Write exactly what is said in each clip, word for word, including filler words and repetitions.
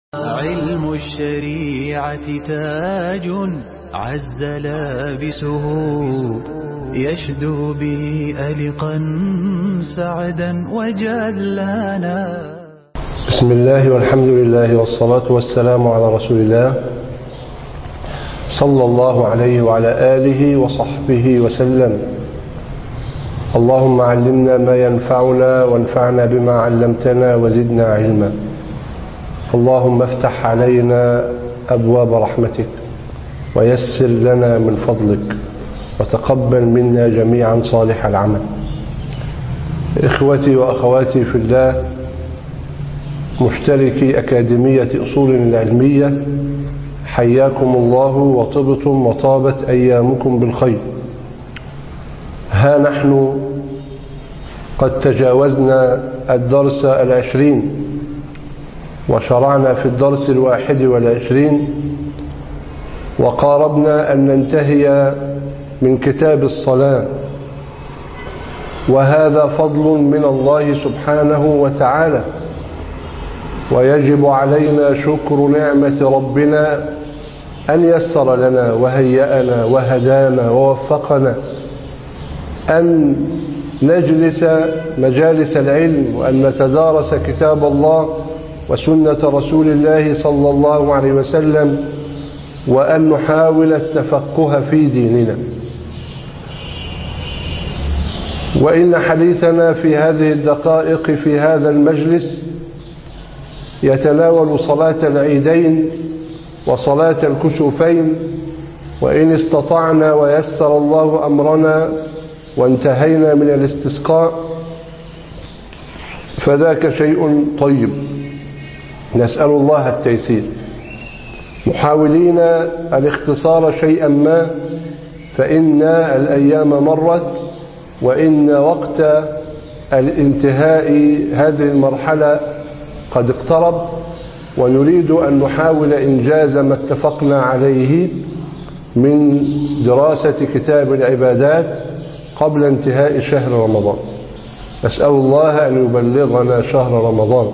علم الشريعة تاج عز لابسه يشدو به ألقا سعدا وجلانا. بسم الله والحمد لله والصلاة والسلام على رسول الله صلى الله عليه وعلى آله وصحبه وسلم. اللهم علمنا ما ينفعنا وانفعنا بما علمتنا وزدنا علما. اللهم افتح علينا أبواب رحمتك ويسر لنا من فضلك وتقبل منا جميعا صالح العمل. إخوتي وأخواتي في الله، مشتركي أكاديمية أصول العلمية، حياكم الله وطبتم وطابت أيامكم بالخير. ها نحن قد تجاوزنا الدرس العشرين وشرعنا في الدرس الواحد والعشرين، وقاربنا أن ننتهي من كتاب الصلاة، وهذا فضل من الله سبحانه وتعالى، ويجب علينا شكر نعمة ربنا أن يسر لنا وهيأنا وهدانا ووفقنا أن نجلس مجالس العلم وأن نتدارس كتاب الله وسنة رسول الله صلى الله عليه وسلم، وأن نحاول التفقه في ديننا. وإن حديثنا في هذه الدقائق في هذا المجلس يتناول صلاة العيدين وصلاة الكسوفين، وإن استطعنا ويسر الله أمرنا وانتهينا من الاستسقاء فذاك شيء طيب، نسأل الله التيسير، محاولين الاختصار شيئا ما، فإن الأيام مرت وإن وقت الانتهاء هذه المرحلة قد اقترب، ونريد أن نحاول إنجاز ما اتفقنا عليه من دراسة كتاب العبادات قبل انتهاء شهر رمضان. نسأل الله أن يبلغنا شهر رمضان.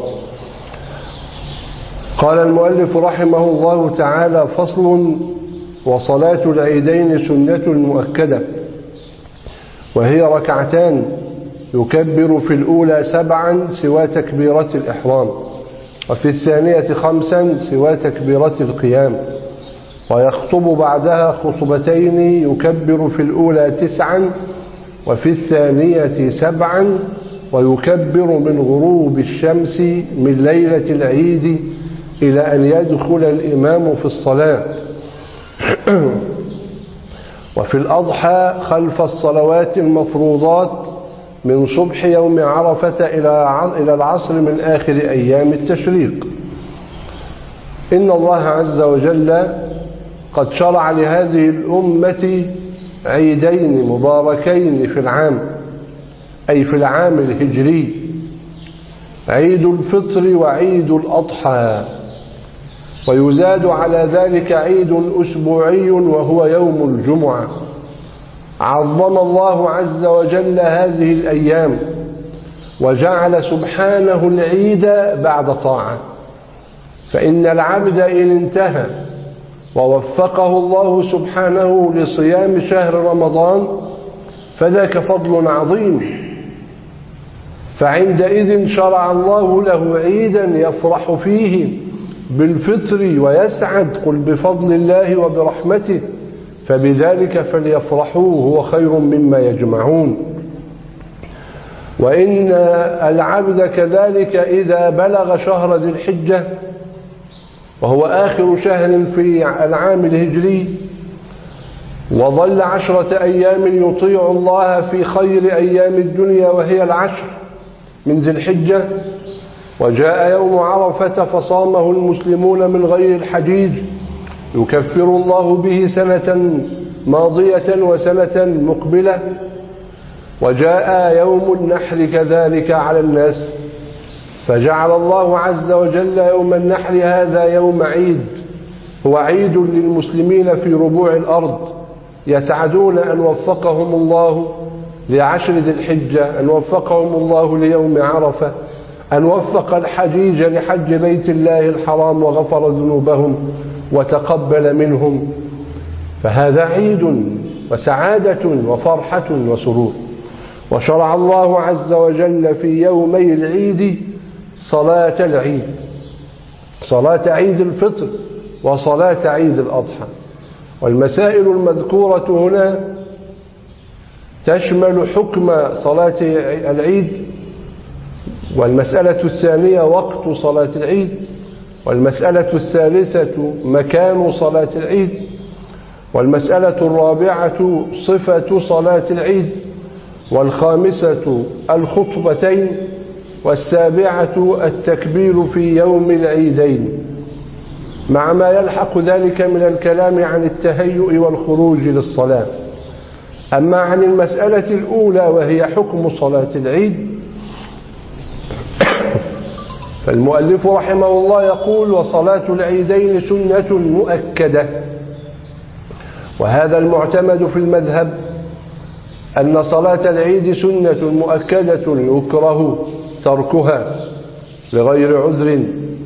قال المؤلف رحمه الله تعالى: فصل: وصلاة العيدين سنة مؤكدة، وهي ركعتان يكبر في الأولى سبعا سوى تكبيرة الإحرام، وفي الثانية خمسا سوى تكبيرة القيام، ويخطب بعدها خطبتين يكبر في الأولى تسعا وفي الثانية سبعا، ويكبر من غروب الشمس من ليلة العيد إلى أن يدخل الإمام في الصلاة. وفي الأضحى خلف الصلوات المفروضات من صبح يوم عرفة إلى العصر من آخر أيام التشريق. إن الله عز وجل قد شرع لهذه الأمة عيدين مباركين في العام، أي في العام الهجري، عيد الفطر وعيد الأضحى، ويزاد على ذلك عيد أسبوعي وهو يوم الجمعة. عظم الله عز وجل هذه الأيام وجعل سبحانه العيد بعد طاعة، فإن العبد إن انتهى ووفقه الله سبحانه لصيام شهر رمضان فذاك فضل عظيم، فعندئذ شرع الله له عيدا يفرح فيه بالفطر ويسعد، قل بفضل الله وبرحمته فبذلك فليفرحوا هو خير مما يجمعون. وإن العبد كذلك إذا بلغ شهر ذي الحجة وهو آخر شهر في العام الهجري وظل عشرة أيام يطيع الله في خير أيام الدنيا وهي العشر من ذي الحجة، وجاء يوم عرفة فصامه المسلمون من غير الحجيج، يكفر الله به سنة ماضية وسنة مقبلة، وجاء يوم النحر كذلك على الناس، فجعل الله عز وجل يوم النحر هذا يوم عيد، هو عيد للمسلمين في ربوع الأرض، يسعدون أن وفقهم الله لعشر ذي الحجة، أن وفقهم الله ليوم عرفة، أن وفق الحجيج لحج بيت الله الحرام وغفر ذنوبهم وتقبل منهم، فهذا عيد وسعادة وفرحة وسرور. وشرع الله عز وجل في يومي العيد صلاة العيد، صلاة عيد الفطر وصلاة عيد الأضحى. والمسائل المذكورة هنا تشمل حكم صلاة العيد، والمسألة الثانية وقت صلاة العيد، والمسألة الثالثة مكان صلاة العيد، والمسألة الرابعة صفة صلاة العيد، والخامسة الخطبتين، والسابعة التكبير في يوم العيدين، مع ما يلحق ذلك من الكلام عن التهيؤ والخروج للصلاة. أما عن المسألة الأولى وهي حكم صلاة العيد، فالمؤلف رحمه الله يقول: وصلاة العيدين سنة مؤكدة. وهذا المعتمد في المذهب أن صلاة العيد سنة مؤكدة يكره تركها لغير عذر،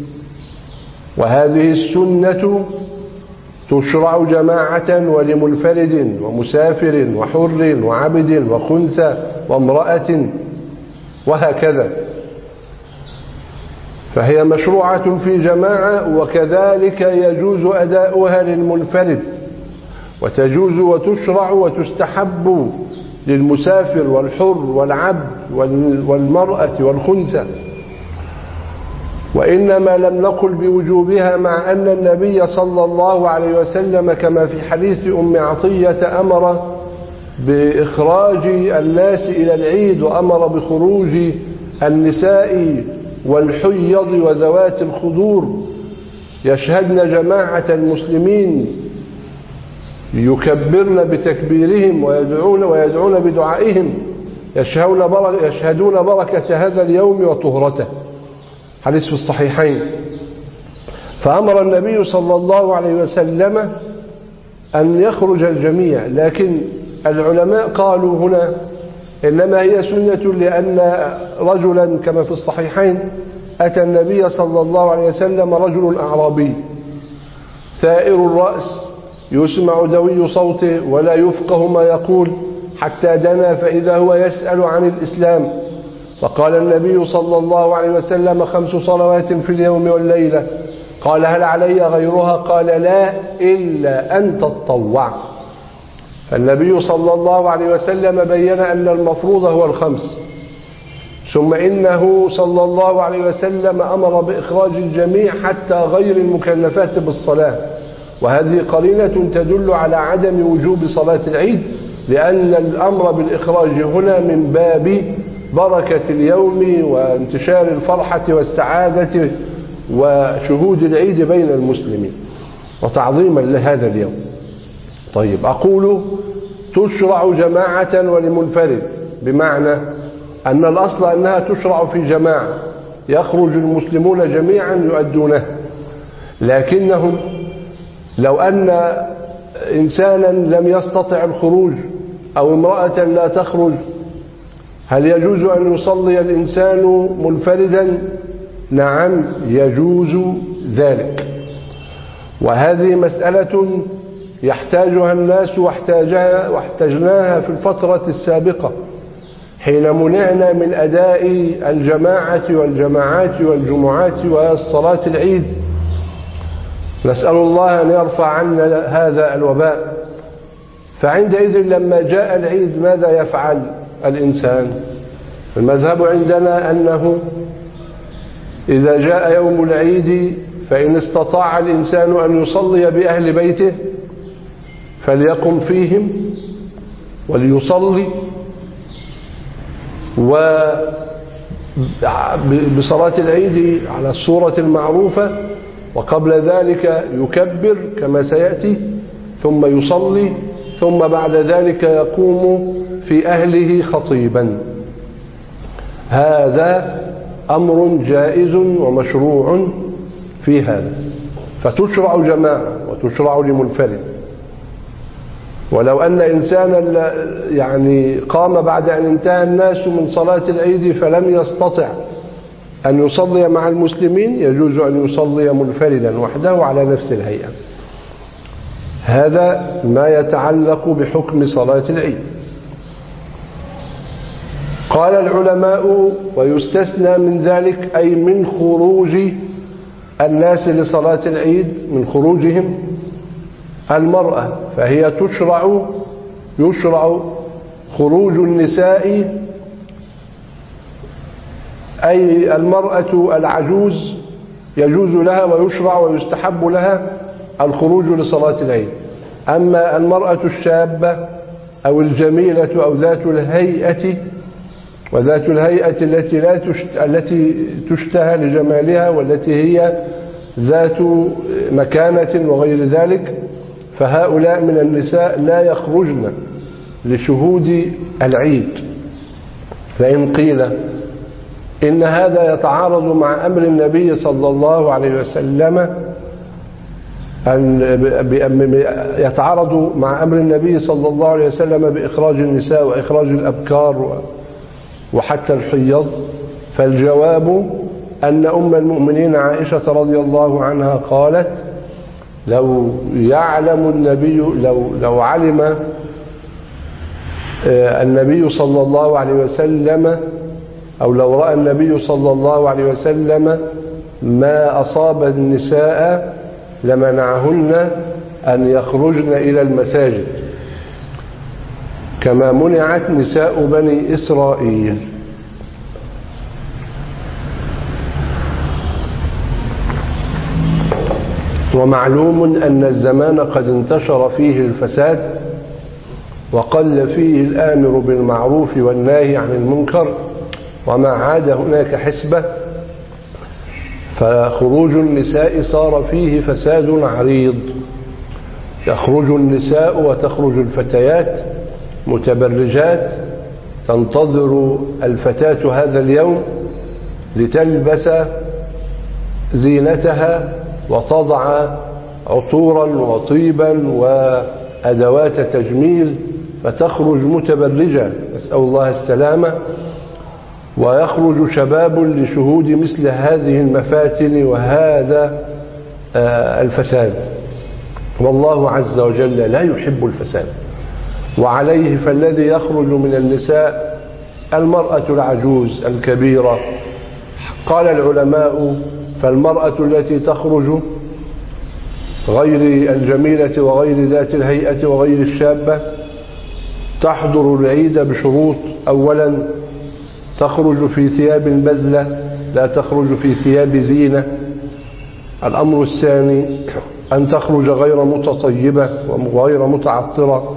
وهذه السنة تشرع جماعة ولمنفرد ومسافر وحر وعبد وخنثى وامرأة وهكذا، فهي مشروعة في جماعة، وكذلك يجوز أداؤها للمنفرد، وتجوز وتشرع وتستحب للمسافر والحر والعبد والمرأة والخنثى. وإنما لم نقل بوجوبها، مع أن النبي صلى الله عليه وسلم كما في حديث أم عطية أمر بإخراج الناس إلى العيد، وأمر بخروج النساء والحيض وذوات الخدور يشهدن جماعة المسلمين يكبرن بتكبيرهم ويدعون ويدعون بدعائهم، يشهدون بركة هذا اليوم وطهرته، حديث في الصحيحين. فأمر النبي صلى الله عليه وسلم أن يخرج الجميع، لكن العلماء قالوا هنا إنما هي سنة لأن رجلا كما في الصحيحين أتى النبي صلى الله عليه وسلم رجل أعرابي ثائر الرأس يسمع دوي صوته ولا يفقه ما يقول، حتى دنا فإذا هو يسأل عن الإسلام، فقال النبي صلى الله عليه وسلم: خمس صلوات في اليوم والليلة. قال: هل علي غيرها؟ قال: لا، إلا أن تطوع. فالنبي صلى الله عليه وسلم بين أن المفروض هو الخمس، ثم إنه صلى الله عليه وسلم أمر بإخراج الجميع حتى غير المكلفات بالصلاة، وهذه قرينة تدل على عدم وجوب صلاة العيد، لأن الأمر بالإخراج هنا من باب بركة اليوم وانتشار الفرحة والسعادة وشهود العيد بين المسلمين وتعظيما لهذا اليوم. طيب، أقول تشرع جماعة ولمنفرد، بمعنى أن الأصل أنها تشرع في جماعة يخرج المسلمون جميعا يؤدونه، لكنهم لو أن إنسانا لم يستطع الخروج أو امرأة لا تخرج، هل يجوز أن يصلي الإنسان منفردا؟ نعم، يجوز ذلك. وهذه مسألة يحتاجها الناس واحتاجها واحتجناها في الفترة السابقة حين منعنا من أداء الجماعة والجماعات والجمعات والصلاة العيد. نسأل الله أن يرفع عنا هذا الوباء. فعندئذ لما جاء العيد ماذا يفعل الإنسان؟ المذهب عندنا أنه إذا جاء يوم العيد فإن استطاع الإنسان أن يصلي بأهل بيته فليقم فيهم وليصلي، وبصلاة العيد على الصورة المعروفة، وقبل ذلك يكبر كما سيأتي، ثم يصلي، ثم بعد ذلك يقوم في أهله خطيبا. هذا أمر جائز ومشروع في هذا، فتشرع جماعة وتشرع لمنفرد. ولو أن إنسانا يعني قام بعد أن انتهى الناس من صلاة العيد فلم يستطع أن يصلي مع المسلمين يجوز أن يصلي منفردا وحده على نفس الهيئة. هذا ما يتعلق بحكم صلاة العيد. قال العلماء ويستثنى من ذلك أي من خروج الناس لصلاة العيد، من خروجهم المرأة، فهي تشرع يشرع خروج النساء أي المرأة العجوز يجوز لها ويشرع ويستحب لها الخروج لصلاة العيد. أما المرأة الشابة أو الجميلة أو ذات الهيئة وذات الهيئة التي لا التي تشتهى لجمالها والتي هي ذات مكانة وغير ذلك، فهؤلاء من النساء لا يخرجن لشهود العيد. فإن قيل إن هذا يتعارض مع أمر النبي صلى الله عليه وسلم يتعارض مع أمر النبي صلى الله عليه وسلم بإخراج النساء وإخراج الأبكار وحتى الحيض، فالجواب أن أم المؤمنين عائشة رضي الله عنها قالت: لو يعلم النبي لو لو علم النبي صلى الله عليه وسلم أو لو رأى النبي صلى الله عليه وسلم ما أصاب النساء لمنعهن أن يخرجن إلى المساجد كما منعت نساء بني إسرائيل. ومعلوم أن الزمان قد انتشر فيه الفساد وقل فيه الآمر بالمعروف والناهي عن المنكر وما عاد هناك حسبة، فخروج النساء صار فيه فساد عريض. يخرج النساء وتخرج الفتيات متبرجات، تنتظر الفتاة هذا اليوم لتلبس زينتها وتضع عطورا وطيبا وأدوات تجميل، فتخرج متبرجة، نسأل الله السلامة. ويخرج شباب لشهود مثل هذه المفاتن وهذا الفساد، والله عز وجل لا يحب الفساد. وعليه فالذي يخرج من النساء المرأة العجوز الكبيرة. قال العلماء: فالمرأة التي تخرج غير الجميلة وغير ذات الهيئة وغير الشابة تحضر العيد بشروط: أولا تخرج في ثياب بذلة، لا تخرج في ثياب زينة. الأمر الثاني أن تخرج غير متطيبة وغير متعطرة.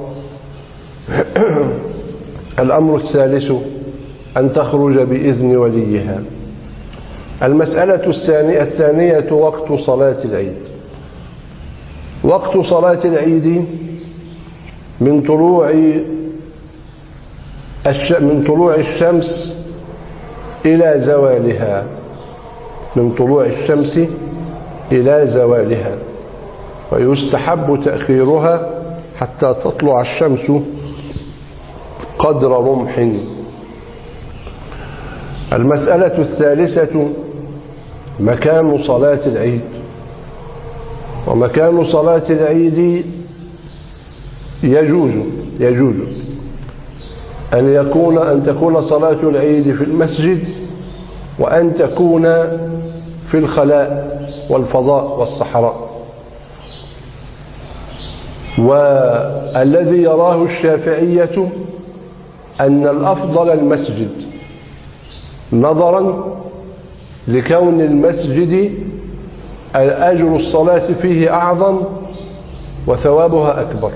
الأمر الثالث أن تخرج بإذن وليها. المسألة الثانية الثانية وقت صلاة العيد. وقت صلاة العيد من طلوع من طلوع الشمس إلى زوالها، من طلوع الشمس إلى زوالها، ويستحب تأخيرها حتى تطلع الشمس قدر رمح. المسألة الثالثة مكان صلاة العيد. ومكان صلاة العيد يجوز يجوز أن يكون أن تكون صلاة العيد في المسجد، وأن تكون في الخلاء والفضاء والصحراء. والذي يراه الشافعية أن الأفضل المسجد، نظرا لكون المسجد أجر الصلاة فيه أعظم وثوابها أكبر.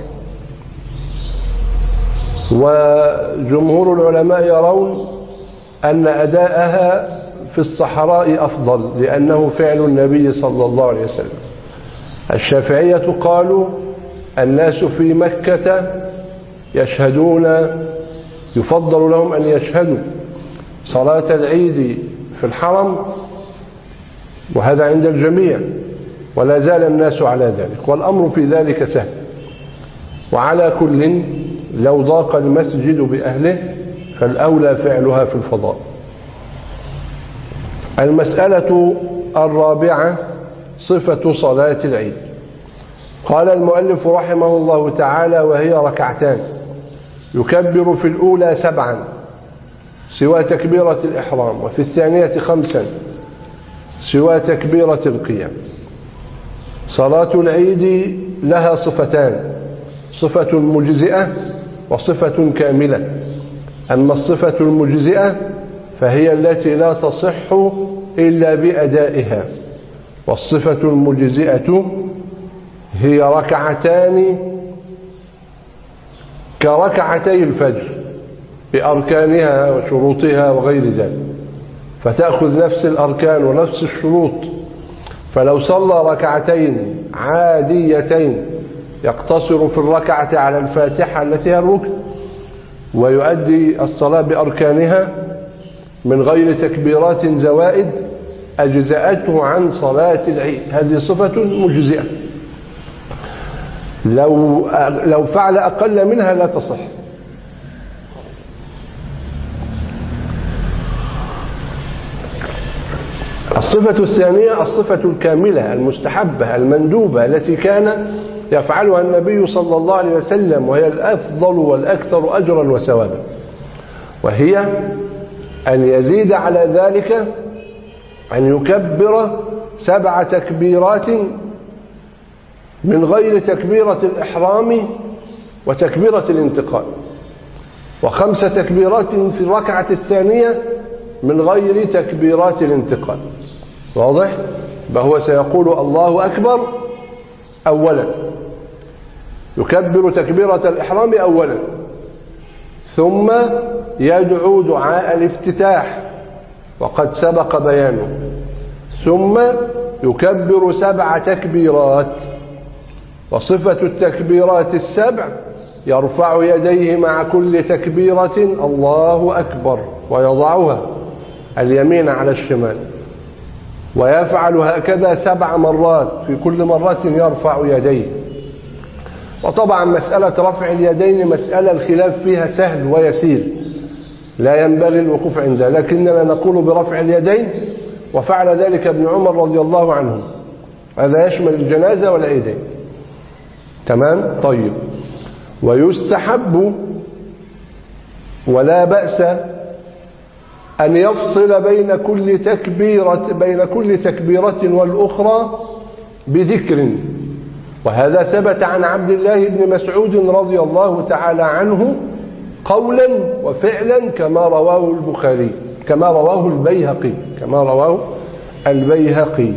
وجمهور العلماء يرون أن أداءها في الصحراء أفضل لأنه فعل النبي صلى الله عليه وسلم. الشافعية قالوا: الناس في مكة يشهدون، يفضل لهم أن يشهدوا صلاة العيد في الحرم، وهذا عند الجميع، ولا زال الناس على ذلك، والأمر في ذلك سهل. وعلى كل لو ضاق المسجد بأهله فالأولى فعلها في الفضاء. المسألة الرابعة صفة صلاة العيد. قال المؤلف رحمه الله تعالى: وهي ركعتان يكبر في الأولى سبعا سوى تكبيرة الإحرام، وفي الثانية خمسا سوى تكبيرة القيام. صلاة العيد لها صفتان: صفة مجزئة وصفة كاملة. أما الصفة المجزئة فهي التي لا تصح إلا بأدائها، والصفة المجزئة هي ركعتان كركعتي الفجر بأركانها وشروطها وغير ذلك، فتأخذ نفس الأركان ونفس الشروط. فلو صلى ركعتين عاديتين يقتصر في الركعة على الفاتحة التي هي الركن، ويؤدي الصلاة بأركانها من غير تكبيرات زوائد، أجزأته عن صلاة العيد. هذه صفة مجزئة. لو لو فعل أقل منها لا تصح. الصفة الثانية الصفة الكاملة المستحبة المندوبة التي كان يفعلها النبي صلى الله عليه وسلم، وهي الأفضل والأكثر أجرا وثوابا، وهي أن يزيد على ذلك أن يكبر سبع تكبيرات من غير تكبيرة الإحرام وتكبيرة الانتقال، وخمس تكبيرات في الركعة الثانية من غير تكبيرات الانتقال. واضح؟ فهو سيقول الله أكبر أولا، يكبر تكبيرة الإحرام أولا، ثم يدعو دعاء الافتتاح وقد سبق بيانه، ثم يكبر سبع تكبيرات. وصفة التكبيرات السبع: يرفع يديه مع كل تكبيرة الله أكبر، ويضعها اليمين على الشمال، ويفعل هكذا سبع مرات، في كل مرة يرفع يديه. وطبعا مسألة رفع اليدين مسألة الخلاف فيها سهل ويسير، لا ينبغي الوقوف عندها، لكننا نقول برفع اليدين، وفعل ذلك ابن عمر رضي الله عنه. هذا يشمل الجنازة والعيدين. تمام؟ طيب. ويستحب ولا بأس أن يفصل بين كل تكبيرة بين كل تكبيرة والأخرى بذكر، وهذا ثبت عن عبد الله بن مسعود رضي الله تعالى عنه قولا وفعلا كما رواه البخاري كما رواه البيهقي كما رواه البيهقي.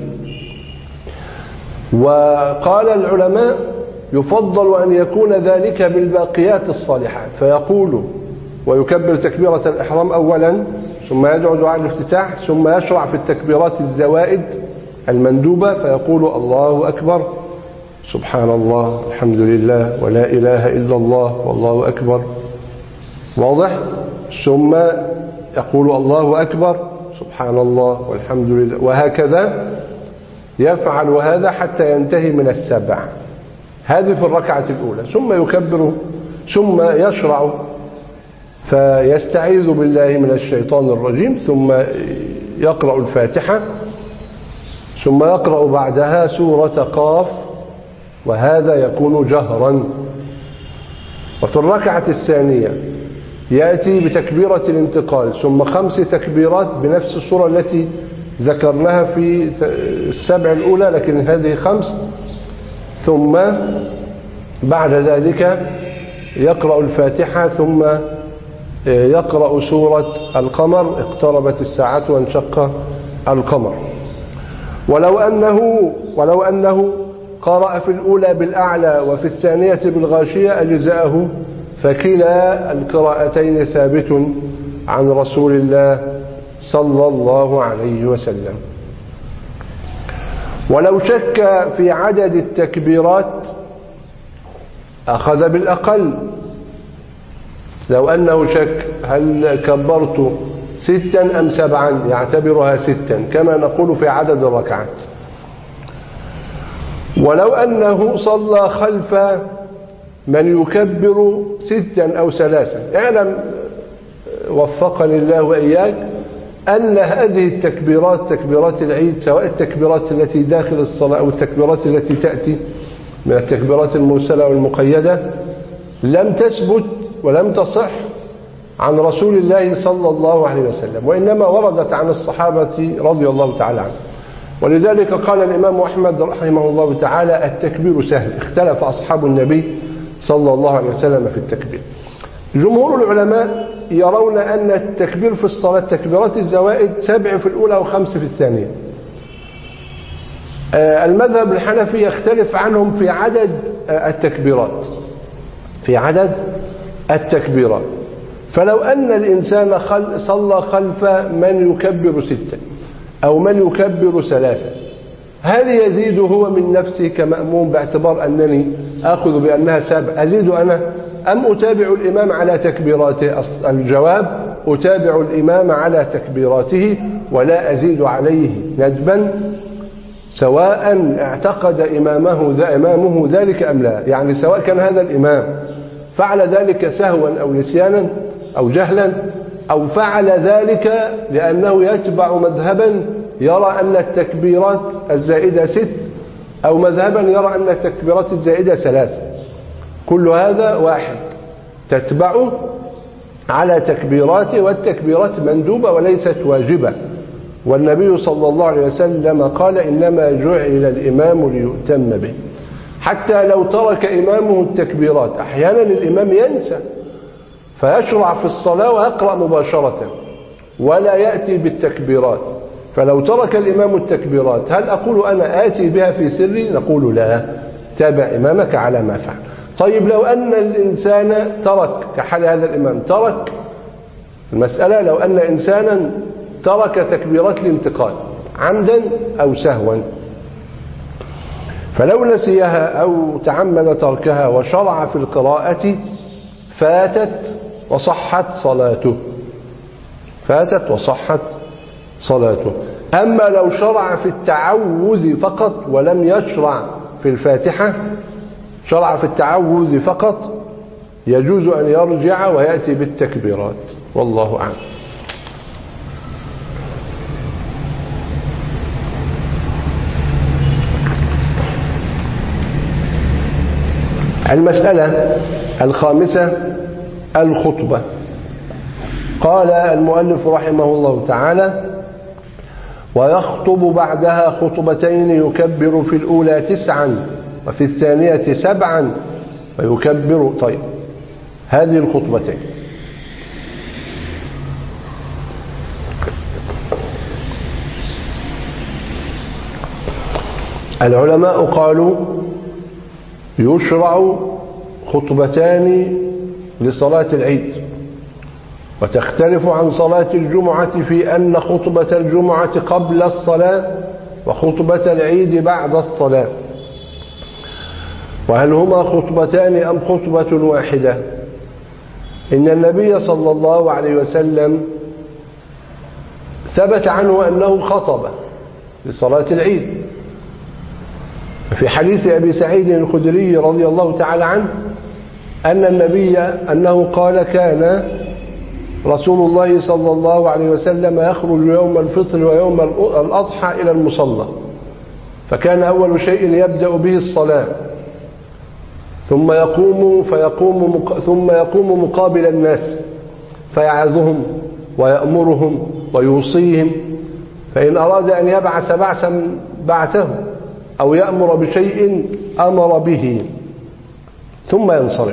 وقال العلماء: يفضل أن يكون ذلك بالباقيات الصالحات، فيقول ويكبر تكبيرة الإحرام أولا، ثم يدعو دعاء الافتتاح، ثم يشرع في التكبيرات الزوائد المندوبة، فيقول الله أكبر، سبحان الله، الحمد لله، ولا إله إلا الله، والله أكبر. واضح؟ ثم يقول الله أكبر، سبحان الله، والحمد لله، وهكذا يفعل هذا حتى ينتهي من السبع. هذه في الركعة الأولى. ثم يكبر، ثم يشرع فيستعيذ بالله من الشيطان الرجيم، ثم يقرأ الفاتحة، ثم يقرأ بعدها سورة قاف، وهذا يكون جهرا. وفي الركعة الثانية يأتي بتكبيرة الانتقال، ثم خمس تكبيرات بنفس الصورة التي ذكرناها في السبع الأولى، لكن هذه خمس. ثم بعد ذلك يقرأ الفاتحة، ثم يقرأ سورة القمر، اقتربت الساعة وانشق القمر. ولو أنه ولو أنه قرأ في الأولى بالأعلى وفي الثانية بالغاشية أجزأه، فكلا القراءتين ثابت عن رسول الله صلى الله عليه وسلم. ولو شك في عدد التكبيرات أخذ بالأقل. لو أنه شك هل كبرت ستا أم سبعا يعتبرها ستا كما نقول في عدد الركعات. ولو أنه صلى خلف من يكبر ستا أو ثلاثا، اعلم وفقني الله وإياك أن هذه التكبيرات تكبيرات العيد سواء التكبيرات التي داخل الصلاة أو التكبيرات التي تأتي من التكبيرات المرسلة والمقيدة لم تثبت ولم تصح عن رسول الله صلى الله عليه وسلم، وإنما وردت عن الصحابة رضي الله تعالى عنهم. ولذلك قال الإمام أحمد رحمه الله تعالى التكبير سهل، اختلف أصحاب النبي صلى الله عليه وسلم في التكبير. جمهور العلماء يرون أن التكبير في الصلاة تكبيرات الزوائد سبع في الأولى وخمس في الثانية. المذهب الحنفي يختلف عنهم في عدد التكبيرات في عدد التكبيرات فلو أن الإنسان صلى خلف من يكبر ستة أو من يكبر ثلاثة، هل يزيد هو من نفسه كمأموم باعتبار أنني أخذ بأنها سبع أزيد أنا أم أتابع الإمام على تكبيراته؟ الجواب أتابع الإمام على تكبيراته ولا أزيد عليه ندبا سواء اعتقد إمامه ذا إمامه ذلك أم لا. يعني سواء كان هذا الإمام فعل ذلك سهوا أو نسيانا أو جهلا أو فعل ذلك لأنه يتبع مذهبا يرى أن التكبيرات الزائدة ست أو مذهبا يرى أن التكبيرات الزائدة ثلاثة، كل هذا واحد تتبعه على تكبيراته، والتكبيرات مندوبة وليست واجبة. والنبي صلى الله عليه وسلم قال إنما جعل الإمام ليؤتم به. حتى لو ترك إمامه التكبيرات، أحيانا الإمام ينسى فيشرع في الصلاة ويقرأ مباشرة ولا يأتي بالتكبيرات، فلو ترك الإمام التكبيرات هل أقول أنا آتي بها في سري؟ نقول لا، تابع إمامك على ما فعل. طيب لو أن الإنسان ترك كحال هذا الإمام ترك المسألة، لو أن إنسانا ترك تكبيرات الانتقال عمدا أو سهوا، فلو نسيها أو تعمد تركها وشرع في القراءة فاتت وصحت صلاته فاتت وصحت صلاته. أما لو شرع في التعوذ فقط ولم يشرع في الفاتحة، شرع في التعوذ فقط، يجوز أن يرجع ويأتي بالتكبيرات، والله أعلم. المسألة الخامسة الخطبة. قال المؤلف رحمه الله تعالى ويخطب بعدها خطبتين يكبر في الأولى تسعا وفي الثانية سبعا ويكبر. طيب هذه الخطبتين العلماء قالوا يشرع خطبتان لصلاة العيد، وتختلف عن صلاة الجمعة في أن خطبة الجمعة قبل الصلاة وخطبة العيد بعد الصلاة، وهل هما خطبتان أم خطبة واحدة؟ إن النبي صلى الله عليه وسلم ثبت عنه أنه خطب لصلاة العيد في حديث أبي سعيد الخدري رضي الله تعالى عنه أن النبي أنه قال كان رسول الله صلى الله عليه وسلم يخرج يوم الفطر ويوم الأضحى إلى المصلى، فكان أول شيء يبدأ به الصلاة، ثم يقوم فيقوم ثم يقوم مقابل الناس فيعظهم ويأمرهم ويوصيهم، فإن أراد أن يبعث بعثا بعثه أو يأمر بشيء أمر به ثم ينصرف.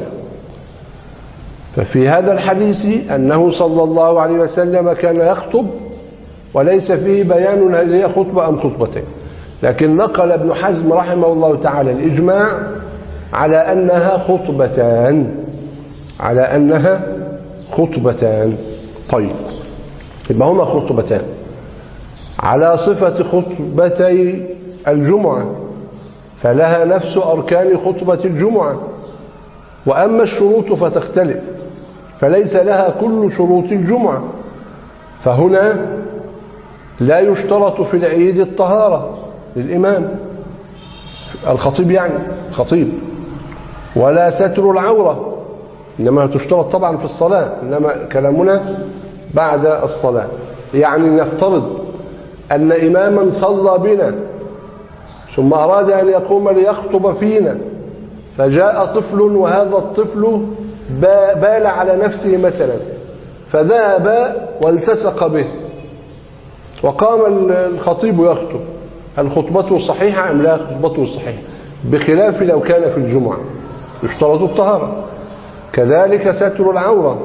ففي هذا الحديث أنه صلى الله عليه وسلم كان يخطب وليس فيه بيان هل هي خطبة أم خطبتين، لكن نقل ابن حزم رحمه الله تعالى الإجماع على أنها خطبتان على أنها خطبتان. طيب يبقى هما خطبتان على صفة خطبتي الجمعة، فلها نفس أركان خطبة الجمعة، وأما الشروط فتختلف، فليس لها كل شروط الجمعة، فهنا لا يشترط في العيد الطهارة للإمام الخطيب يعني خطيب، ولا ستر العورة، إنما تشترط طبعا في الصلاة، إنما كلامنا بعد الصلاة. يعني نفترض أن إماما صلى بنا ثم أراد أن يقوم ليخطب فينا، فجاء طفل وهذا الطفل بال على نفسه مثلا، فذهب والتصق به وقام الخطيب يخطب، هل خطبته صحيحة أم لا خطبته صحيحة؟ بخلاف لو كان في الجمعة يشترط الطهارة. كذلك ستر العورة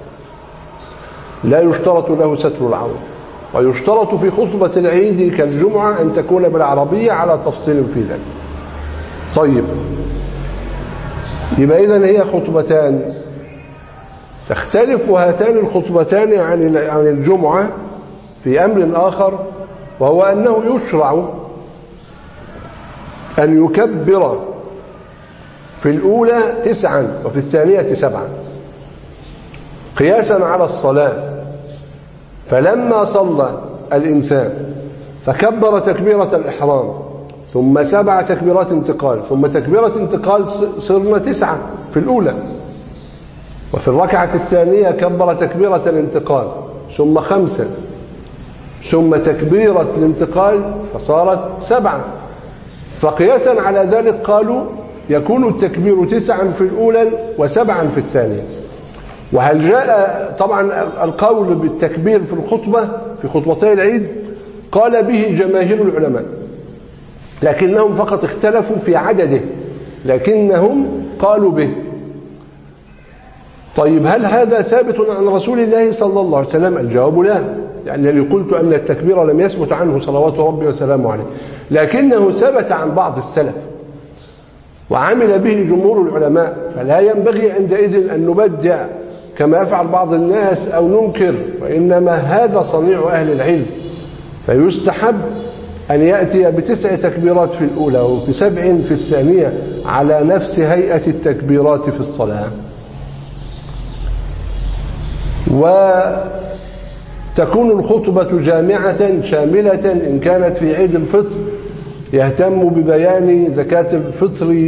لا يشترط له ستر العورة، ويشترط في خطبة العيد كالجمعة أن تكون بالعربية على تفصيل في ذلك. طيب، يبقى إذن هي خطبتان، تختلف هاتان الخطبتان عن الجمعة في أمر آخر، وهو أنه يشرع أن يكبر في الأولى تسعا وفي الثانية سبعا قياسا على الصلاة. فلما صلى الإنسان فكبر تكبيرة الإحرام ثم سبع تكبيرات انتقال ثم تكبيرة انتقال صرنا تسعة في الأولى، وفي الركعة الثانية كبر تكبيرة الانتقال ثم خمسة ثم تكبيرة الانتقال فصارت سبعة. فقياسا على ذلك قالوا يكون التكبير تسعا في الأولى وسبعا في الثانية. وهل جاء طبعا القول بالتكبير في الخطبة في خطبتي العيد قال به جماهير العلماء، لكنهم فقط اختلفوا في عدده، لكنهم قالوا به. طيب، هل هذا ثابت عن رسول الله صلى الله عليه وسلم؟ الجواب لا، لأنني قلت أن التكبير لم يثبت عنه صلوات ربي وسلامه عليه، لكنه ثبت عن بعض السلف وعمل به جمهور العلماء. فلا ينبغي عندئذ أن نبدع كما يفعل بعض الناس أو ننكر، وإنما هذا صنيع أهل العلم. فيستحب أن يأتي بتسع تكبيرات في الأولى وبسبع في الثانية على نفس هيئة التكبيرات في الصلاة. وتكون الخطبة جامعة شاملة إن كانت في عيد الفطر يهتم ببيان زكاة الفطر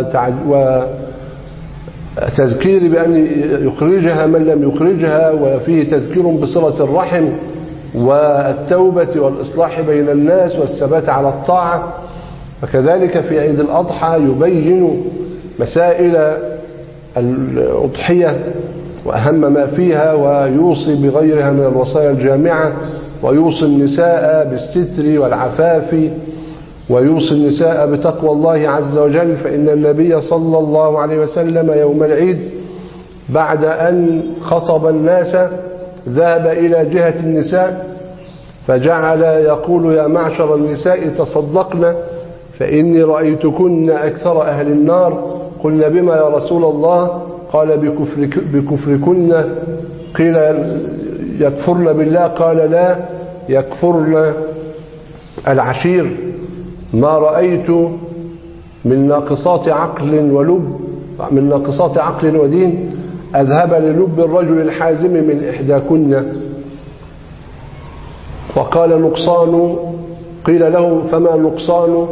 وتذكير بأن يخرجها من لم يخرجها، وفيه تذكير بصلة الرحم والتوبة والإصلاح بين الناس والثبات على الطاعة. وكذلك في عيد الأضحى يبين مسائل الأضحية وأهم ما فيها، ويوصي بغيرها من الوصايا الجامعة، ويوصي النساء بالستر والعفاف، ويوصي النساء بتقوى الله عز وجل. فإن النبي صلى الله عليه وسلم يوم العيد بعد أن خطب الناس ذهب إلى جهة النساء فجعل يقول: يا معشر النساء تصدقن فإني رأيتكن أكثر أهل النار. قلنا: بما يا رسول الله؟ قال: بكفر بكفركن. قيل: يكفرن بالله؟ قال: لا، يكفرن العشير. ما رأيت من ناقصات عقل ولب من ناقصات عقل ودين أذهب للب الرجل الحازم من إحداكن. وقال: نقصان. قيل له: فما نقصان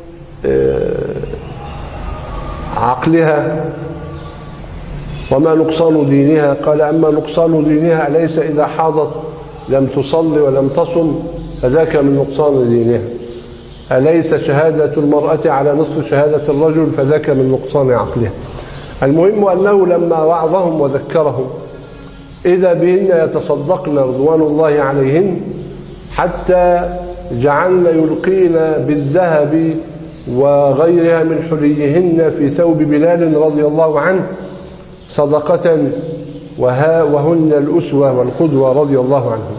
عقلها وما نقصان دينها؟ قال: أما نقصان دينها أليس إذا حاضت لم تصل ولم تصم فذاك من نقصان دينها؟ أليس شهادة المرأة على نصف شهادة الرجل فذاك من نقصان عقلها؟ المهم أنه لما وعظهم وذكرهم إذا بهن يتصدقن رضوان الله عليهن، حتى جعلن يلقين بالذهب وغيرها من حليهن في ثوب بلال رضي الله عنه صدقة، وها وهن الأسوة والقدوة رضي الله عنهم.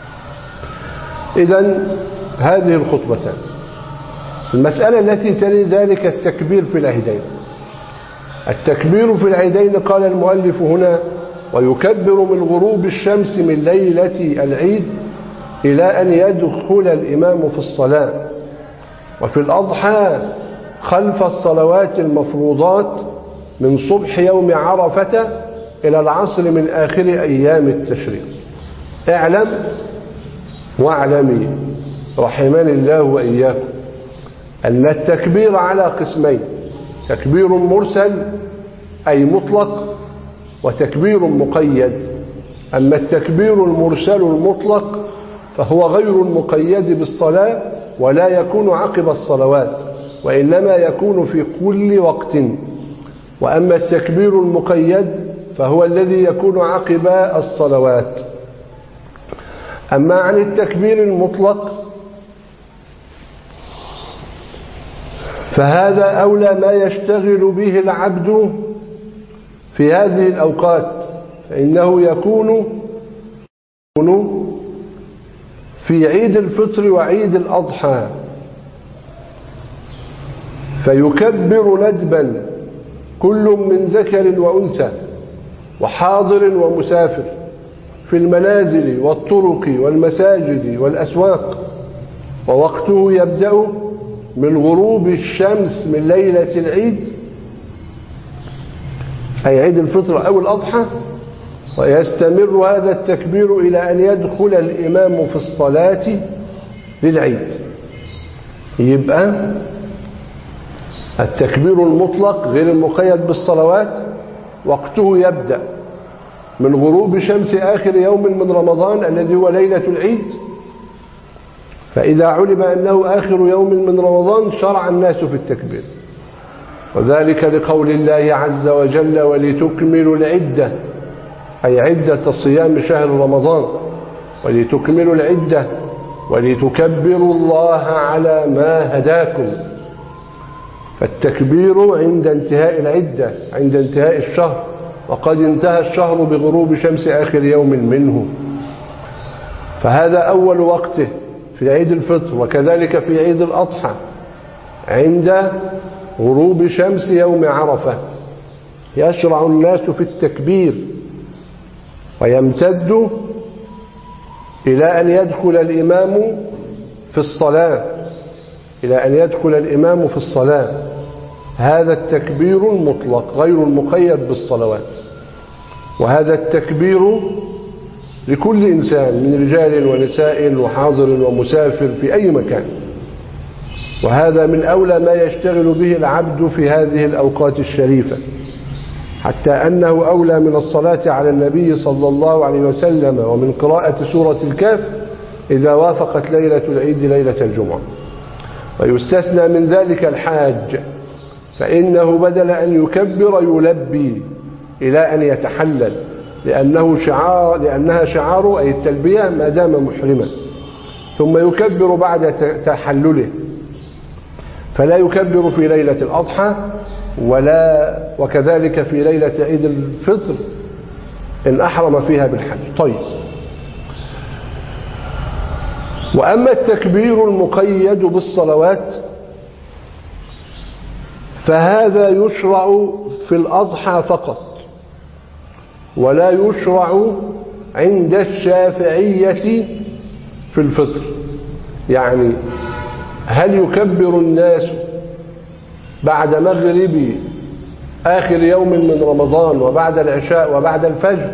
إذن هذه الخطبتان. المسألة التي تلي ذلك التكبير في العيدين. التكبير في العيدين قال المؤلف هنا: ويكبر من غروب الشمس من ليلة العيد إلى أن يدخل الإمام في الصلاة. وفي الأضحى خلف الصلوات المفروضات من صبح يوم عرفة إلى العصر من آخر أيام التشريق. اعلم واعلمي رحمني الله وإياكم أن التكبير على قسمين: تكبير مرسل أي مطلق، وتكبير مقيد. أما التكبير المرسل المطلق فهو غير المقيد بالصلاة ولا يكون عقب الصلوات، وإنما يكون في كل وقت. وأما التكبير المقيد فهو الذي يكون عقب الصلوات. أما عن التكبير المطلق فهذا أولى ما يشتغل به العبد في هذه الأوقات، فإنه يكون في عيد الفطر وعيد الأضحى، فيكبر ندبا كل من ذكر وأنثى وحاضر ومسافر في المنازل والطرق والمساجد والأسواق، ووقته يبدأ من غروب الشمس من ليلة العيد أي عيد الفطر أو الأضحى، ويستمر هذا التكبير إلى أن يدخل الإمام في الصلاة للعيد. يبقى التكبير المطلق غير المقيد بالصلوات وقته يبدأ من غروب شمس آخر يوم من رمضان الذي هو ليلة العيد، فإذا علم أنه آخر يوم من رمضان شرع الناس في التكبير، وذلك لقول الله عز وجل ولتكملوا العدة أي عدة صيام شهر رمضان، ولتكملوا العدة ولتكبروا الله على ما هداكم. فالتكبير عند انتهاء العدة عند انتهاء الشهر، وقد انتهى الشهر بغروب شمس آخر يوم منه، فهذا أول وقته في عيد الفطر، وكذلك في عيد الأضحى عند غروب شمس يوم عرفة يشرع الناس في التكبير، ويمتد إلى أن يدخل الإمام في الصلاة إلى أن يدخل الإمام في الصلاة. هذا التكبير المطلق غير المقيد بالصلوات، وهذا التكبير لكل إنسان من رجال ونساء وحاضر ومسافر في أي مكان، وهذا من أولى ما يشتغل به العبد في هذه الأوقات الشريفة، حتى أنه أولى من الصلاة على النبي صلى الله عليه وسلم ومن قراءة سورة الكهف إذا وافقت ليلة العيد ليلة الجمعة. ويستثنى من ذلك الحاج، فإنه بدل أن يكبر يلبي إلى أن يتحلل، لأنه شعار لأنها شعار أي التلبية ما دام محرما، ثم يكبر بعد تحلله، فلا يكبر في ليلة الأضحى ولا وكذلك في ليلة عيد الفطر إن أحرم فيها بالحج. طيب، وأما التكبير المقيد بالصلوات فهذا يشرع في الأضحى فقط، ولا يشرع عند الشافعية في الفطر. يعني هل يكبر الناس بعد مغرب آخر يوم من رمضان وبعد العشاء وبعد الفجر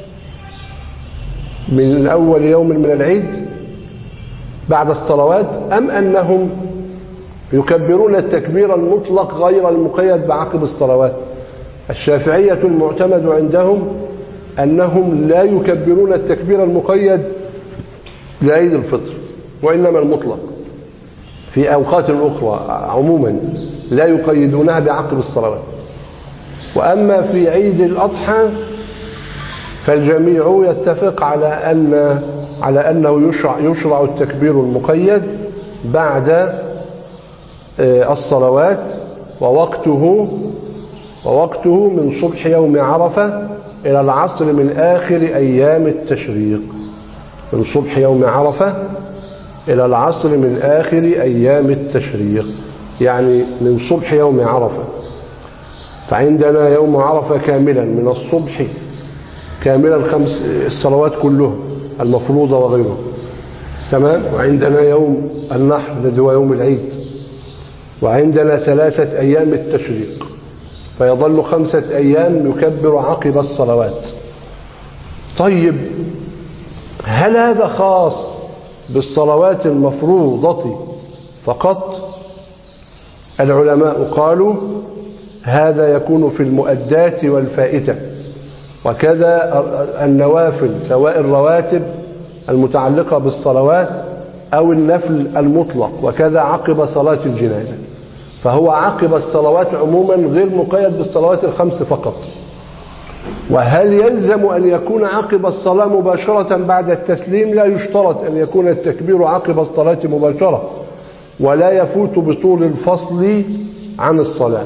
من أول يوم من العيد بعد الصلوات، أم أنهم يكبرون التكبير المطلق غير المقيد بعقب الصلوات؟ الشافعية المعتمد عندهم أنهم لا يكبرون التكبير المقيد لعيد الفطر، وإنما المطلق في أوقات أخرى عموما لا يقيدونها بعقب الصلوات. وأما في عيد الأضحى فالجميع يتفق على أن على أنه يشرع, يشرع التكبير المقيد بعد الصلوات، ووقته ووقته من صبح يوم عرفة إلى العصر من آخر أيام التشريق. من صبح يوم عرفة إلى العصر من آخر أيام التشريق، يعني من صبح يوم عرفة. فعندنا يوم عرفة كاملا من الصبح كاملا الخمس الصلوات كلها المفروضة وغيرها، تمام. وعندنا يوم النحر الذي هو يوم العيد، وعندنا ثلاثة أيام التشريق، فيظل خمسة أيام يكبر عقب الصلوات. طيب، هل هذا خاص بالصلوات المفروضة فقط؟ العلماء قالوا هذا يكون في المؤدات والفائتة، وكذا النوافل سواء الرواتب المتعلقة بالصلوات أو النفل المطلق، وكذا عقب صلاة الجنازة. فهو عقب الصلوات عموما غير مقيد بالصلوات الخمس فقط. وهل يلزم أن يكون عقب الصلاة مباشرة بعد التسليم؟ لا يشترط أن يكون التكبير عقب الصلاة مباشرة، ولا يفوت بطول الفصل عن الصلاة.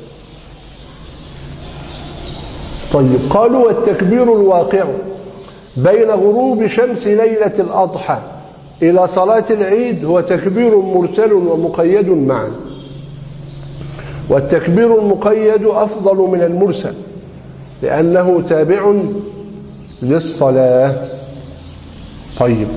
طيب، قالوا والتكبير الواقع بين غروب شمس ليلة الأضحى إلى صلاة العيد هو تكبير مرسل ومقيد معا، والتكبير المقيد أفضل من المرسل لأنه تابع للصلاة. طيب،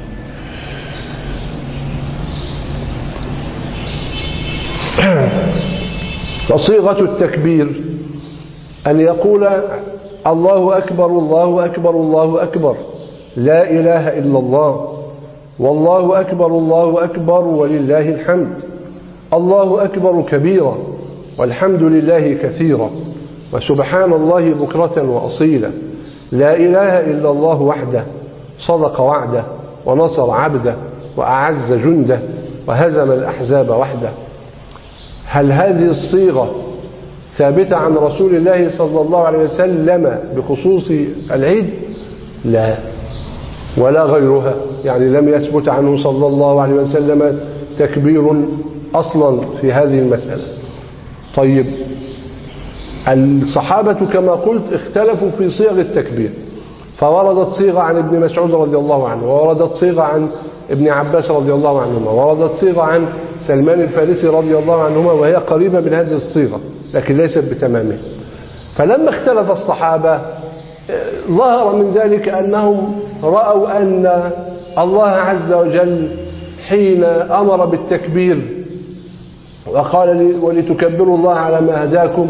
وصيغة التكبير أن يقول الله أكبر الله أكبر الله أكبر لا إله إلا الله، والله أكبر الله أكبر ولله الحمد، الله أكبر كبيرا والحمد لله كثيرا وسبحان الله بكرة وأصيلا، لا إله إلا الله وحده صدق وعده ونصر عبده وأعز جنده وهزم الأحزاب وحده. هل هذه الصيغة ثابتة عن رسول الله صلى الله عليه وسلم بخصوص العيد؟ لا، ولا غيرها، يعني لم يثبت عنه صلى الله عليه وسلم تكبير أصلا في هذه المسألة. طيب، الصحابة كما قلت اختلفوا في صيغ التكبير، فوردت صيغة عن ابن مسعود رضي الله عنه، ووردت صيغة عن ابن عباس رضي الله عنهما، ووردت صيغة عن سلمان الفارسي رضي الله عنهما، وهي قريبة من هذه الصيغة لكن ليست بتمامها. فلما اختلف الصحابة ظهر من ذلك أنهم رأوا أن الله عز وجل حين أمر بالتكبير وقال ولتكبروا الله على ما هداكم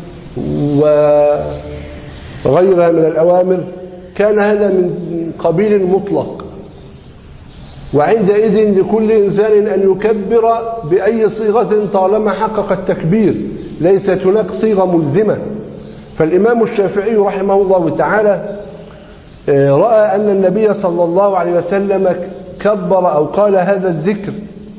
وغيرها من الأوامر كان هذا من قبيل مطلق، وعندئذ لكل إنسان أن يكبر بأي صيغة طالما حقق التكبير، ليست هناك صيغة ملزمة. فالإمام الشافعي رحمه الله تعالى رأى أن النبي صلى الله عليه وسلم كبر أو قال هذا الذكر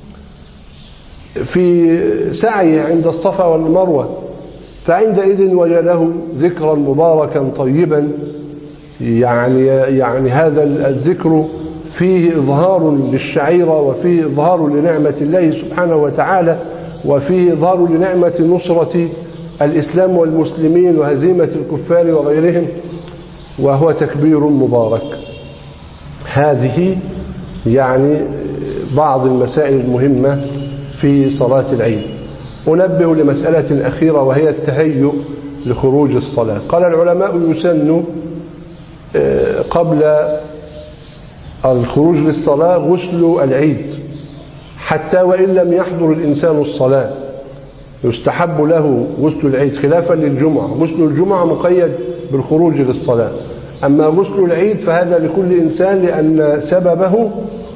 في سعيه عند الصفا والمروة، فعندئذ وجده ذكرا مباركا طيبا، يعني يعني هذا الذكر فيه إظهار للشعيرة، وفيه إظهار لنعمة الله سبحانه وتعالى، وفيه إظهار لنعمة نصرة الإسلام والمسلمين وهزيمة الكفار وغيرهم، وهو تكبير مبارك. هذه يعني بعض المسائل المهمة في صلاة العيد. أنبه لمسألة أخيرة وهي التهيؤ لخروج الصلاة. قال العلماء يسن قبل الخروج للصلاة غسل العيد حتى وإن لم يحضر الإنسان الصلاة، يستحب له غسل العيد خلافا للجمعة. غسل الجمعة مقيد بالخروج للصلاة، أما غسل العيد فهذا لكل إنسان لأن سببه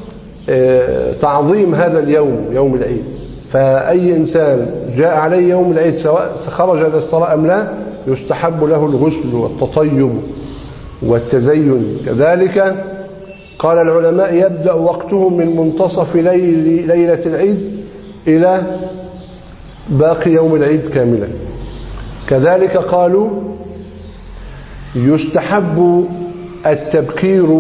تعظيم هذا اليوم يوم العيد، فأي إنسان جاء عليه يوم العيد سواء خرج للصلاة أم لا يستحب له الغسل والتطيب والتزين. كذلك قال العلماء يبدأ وقته من منتصف ليل ليلة العيد إلى باقي يوم العيد كاملا. كذلك قالوا يستحب التبكير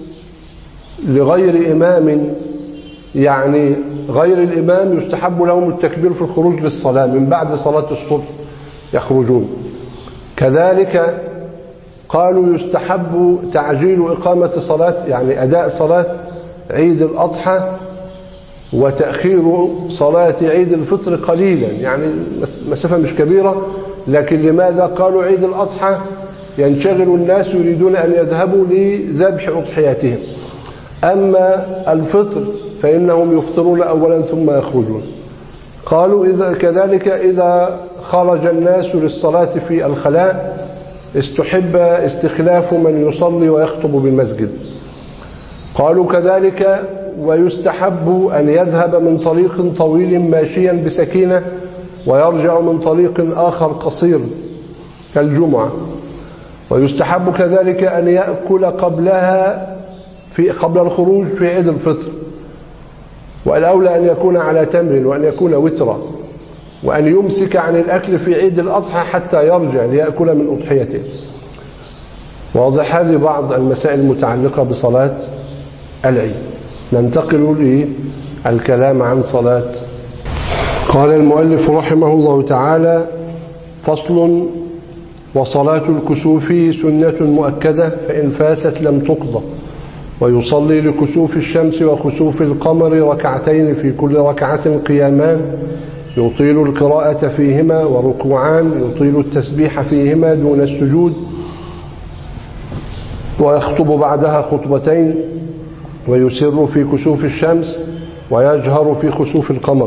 لغير إمام، يعني غير الإمام يستحب لهم التكبير في الخروج للصلاة من بعد صلاة الصبح يخرجون. كذلك قالوا يستحب تعجيل إقامة صلاة، يعني أداء صلاة عيد الأضحى وتأخير صلاة عيد الفطر قليلا، يعني مسافة مش كبيرة، لكن لماذا قالوا عيد الأضحى؟ ينشغل الناس يريدون أن يذهبوا لذبح أضحياتهم، أما الفطر فإنهم يفطرون أولا ثم يخرجون. قالوا إذا كذلك إذا خرج الناس للصلاة في الخلاء استحب استخلاف من يصلي ويخطب بالمسجد. قالوا كذلك ويستحب أن يذهب من طريق طويل ماشيا بسكينة ويرجع من طريق آخر قصير كالجمعة. ويستحب كذلك أن يأكل قبلها في قبل الخروج في عيد الفطر، والأولى أن يكون على تمر وأن يكون وترا، وأن يمسك عن الأكل في عيد الأضحى حتى يرجع ليأكل من أضحيته. واضح؟ هذه بعض المسائل المتعلقة بصلاة العيد. ننتقل للكلام عن صلاة. قال المؤلف رحمه الله تعالى: فصل: وصلاة الكسوف سنة مؤكدة فإن فاتت لم تقضى، ويصلي لكسوف الشمس وخسوف القمر ركعتين في كل ركعة قيامان، يطيل القراءة فيهما وركوعان، يطيل التسبيح فيهما دون السجود، ويخطب بعدها خطبتين، ويسر في كسوف الشمس ويجهر في خسوف القمر.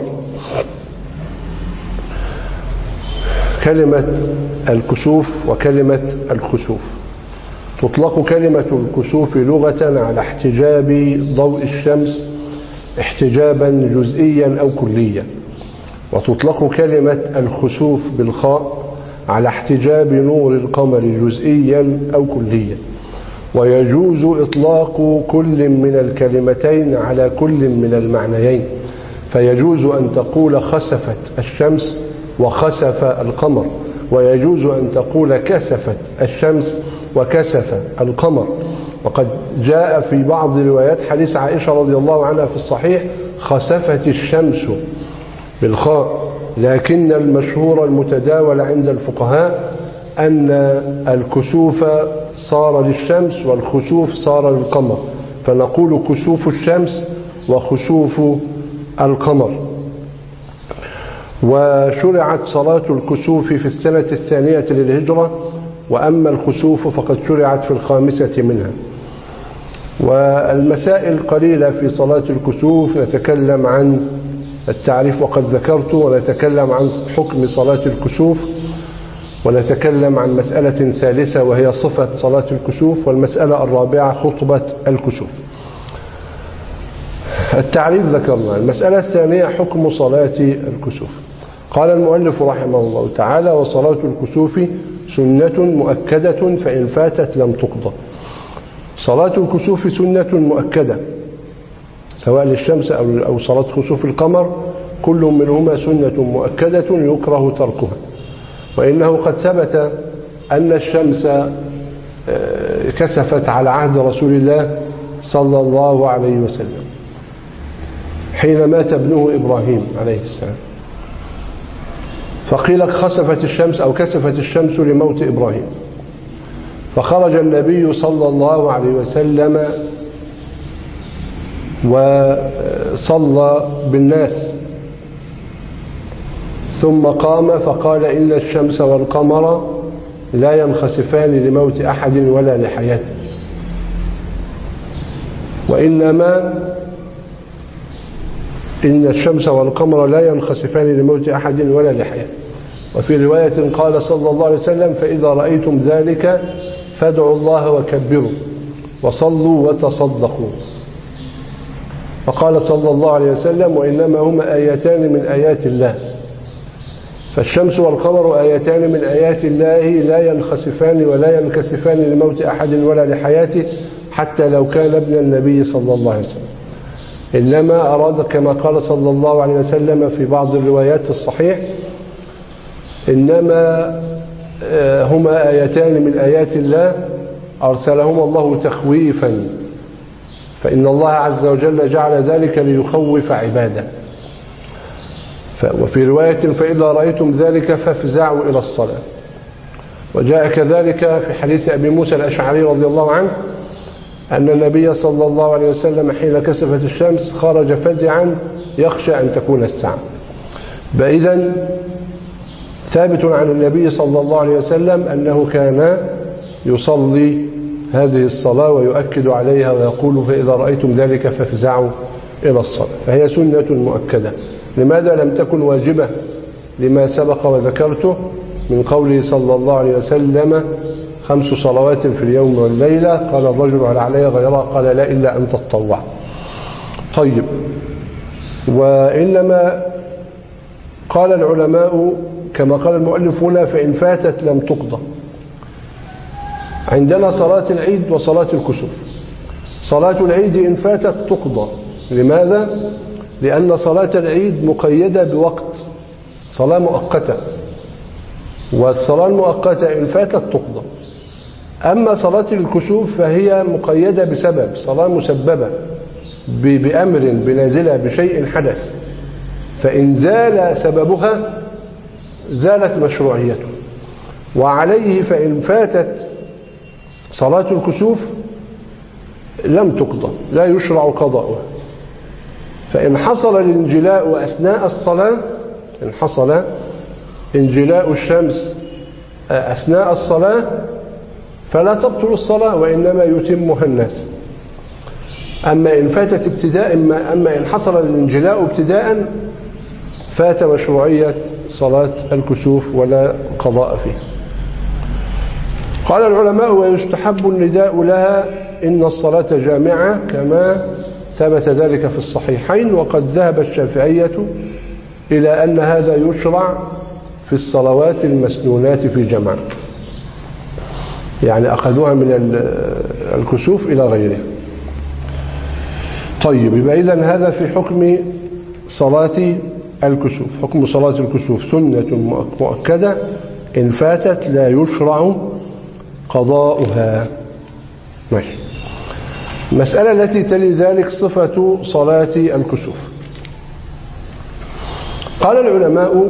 كلمة الكسوف وكلمة الخسوف: تطلق كلمة الكسوف لغة على احتجاب ضوء الشمس احتجابا جزئيا أو كليا، وتطلق كلمة الخسوف بالخاء على احتجاب نور القمر جزئيا أو كليا. ويجوز إطلاق كل من الكلمتين على كل من المعنيين، فيجوز أن تقول خسفت الشمس وخسف القمر، ويجوز أن تقول كسفت الشمس وكسف القمر. وقد جاء في بعض روايات حديث عائشة رضي الله عنها في الصحيح: خسفت الشمس بالخاء، لكن المشهور المتداول عند الفقهاء أن الكسوف صار للشمس والخسوف صار للقمر، فنقول كسوف الشمس وخسوف القمر. وشرعت صلاة الكسوف في السنة الثانية للهجرة، وأما الخسوف فقد شرعت في الخامسة منها. والمسائل قليلة في صلاة الكسوف، نتكلم عن التعريف وقد ذكرته، ونتكلم عن حكم صلاة الكسوف، ونتكلم عن مسألة ثالثة وهي صفة صلاة الكسوف، والمسألة الرابعة خطبة الكسوف. التعريف ذكرنا. المسألة الثانية حكم صلاة الكسوف. قال المؤلف رحمه الله تعالى: وصلاة الكسوف سنة مؤكدة فإن فاتت لم تقضى. صلاة الكسوف سنة مؤكدة سواء للشمس أو صلاة خسوف القمر، كل منهما سنة مؤكدة يكره تركها. وإنه قد ثبت أن الشمس كسفت على عهد رسول الله صلى الله عليه وسلم حين مات ابنه إبراهيم عليه السلام، فقيل خسفت الشمس أو كسفت الشمس لموت إبراهيم، فخرج النبي صلى الله عليه وسلم وصلى بالناس، ثم قام فقال: إن الشمس والقمر لا ينخسفان لموت أحد ولا لحياته، وإنما إن الشمس والقمر لا ينخسفان لموت أحد ولا لحياته. وفي رواية قال صلى الله عليه وسلم: فإذا رأيتم ذلك فادعوا الله وكبروا وصلوا وتصدقوا. وقال صلى الله عليه وسلم: وإنما هما آيتان من آيات الله. فالشمس والقمر آيتان من آيات الله لا ينخسفان ولا ينكسفان لموت أحد ولا لحياته، حتى لو كان ابن النبي صلى الله عليه وسلم. إنما أراد كما قال صلى الله عليه وسلم في بعض الروايات الصحيح: إنما هما آيتان من آيات الله أرسلهما الله تخويفا، فإن الله عز وجل جعل ذلك ليخوف عباده. وفي رواية: فإذا رأيتم ذلك فافزعوا إلى الصلاة. وجاء كذلك في حديث أبي موسى الأشعري رضي الله عنه أن النبي صلى الله عليه وسلم حين كسفت الشمس خرج فزعا يخشى أن تكون الساعة. فإذا ثابت عن النبي صلى الله عليه وسلم أنه كان يصلي هذه الصلاة ويؤكد عليها ويقول: فإذا رأيتم ذلك فافزعوا إلى الصلاة. فهي سنة مؤكدة. لماذا لم تكن واجبة؟ لما سبق وذكرته من قوله صلى الله عليه وسلم: خمس صلوات في اليوم والليلة. قال الرجل: هل علي غيرها؟ قال: لا، إلا أن تطوع. طيب، وإنما قال العلماء كما قال المؤلف هنا: فإن فاتت لم تقضى. عندنا صلاة العيد وصلاة الكسوف. صلاة العيد إن فاتت تقضى. لماذا؟ لأن صلاة العيد مقيدة بوقت، صلاة مؤقتة، والصلاة المؤقتة إن فاتت تقضى. أما صلاة الكسوف فهي مقيدة بسبب، صلاة مسببة بأمر بنازلة بشيء حدث، فإن زال سببها زالت مشروعيته. وعليه فإن فاتت صلاة الكسوف لم تقضى، لا يشرع قضاؤها. فإن حصل الانجلاء أثناء الصلاة، إن حصل انجلاء الشمس أثناء الصلاة فلا تبطل الصلاة، وإنما يتمها الناس. أما إن فاتت ابتداء، أما إن حصل الانجلاء ابتداء فات مشروعية صلاة الكسوف ولا قضاء فيه. قال العلماء: ويستحب النداء لها إن الصلاة جامعة، كما ثبت ذلك في الصحيحين. وقد ذهب الشافعية إلى أن هذا يشرع في الصلوات المسنونات في جماعة، يعني أخذوها من الكسوف إلى غيره. طيب، يبقى إذن هذا في حكم صلاة الكسوف. حكم صلاة الكسوف سنة مؤكدة إن فاتت لا يشرع قضاؤها. ماشي. المسألة التي تلي ذلك صفة صلاة الكسوف. قال العلماء: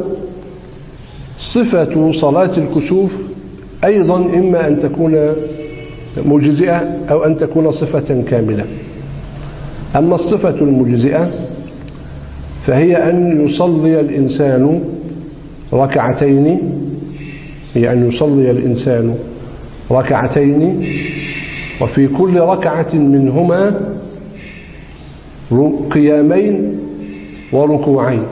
صفة صلاة الكسوف أيضا إما أن تكون مجزئة أو أن تكون صفة كاملة. أما الصفة المجزئة فهي أن يصلي الإنسان ركعتين، هي أن يصلي الإنسان ركعتين وفي كل ركعة منهما قيامين وركوعين.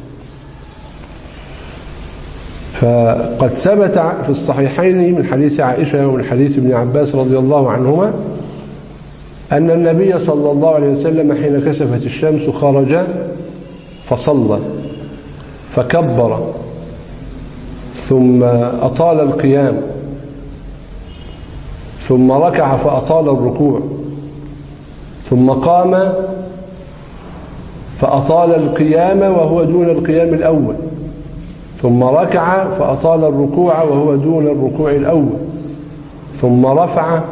فقد ثبت في الصحيحين من حديث عائشة ومن حديث ابن عباس رضي الله عنهما أن النبي صلى الله عليه وسلم حين كسفت الشمس خرج فصلى فكبر ثم أطال القيام ثم ركع فأطال الركوع ثم قام فأطال القيام وهو دون القيام الأول ثم ركع فأطال الركوع وهو دون الركوع الأول ثم رفع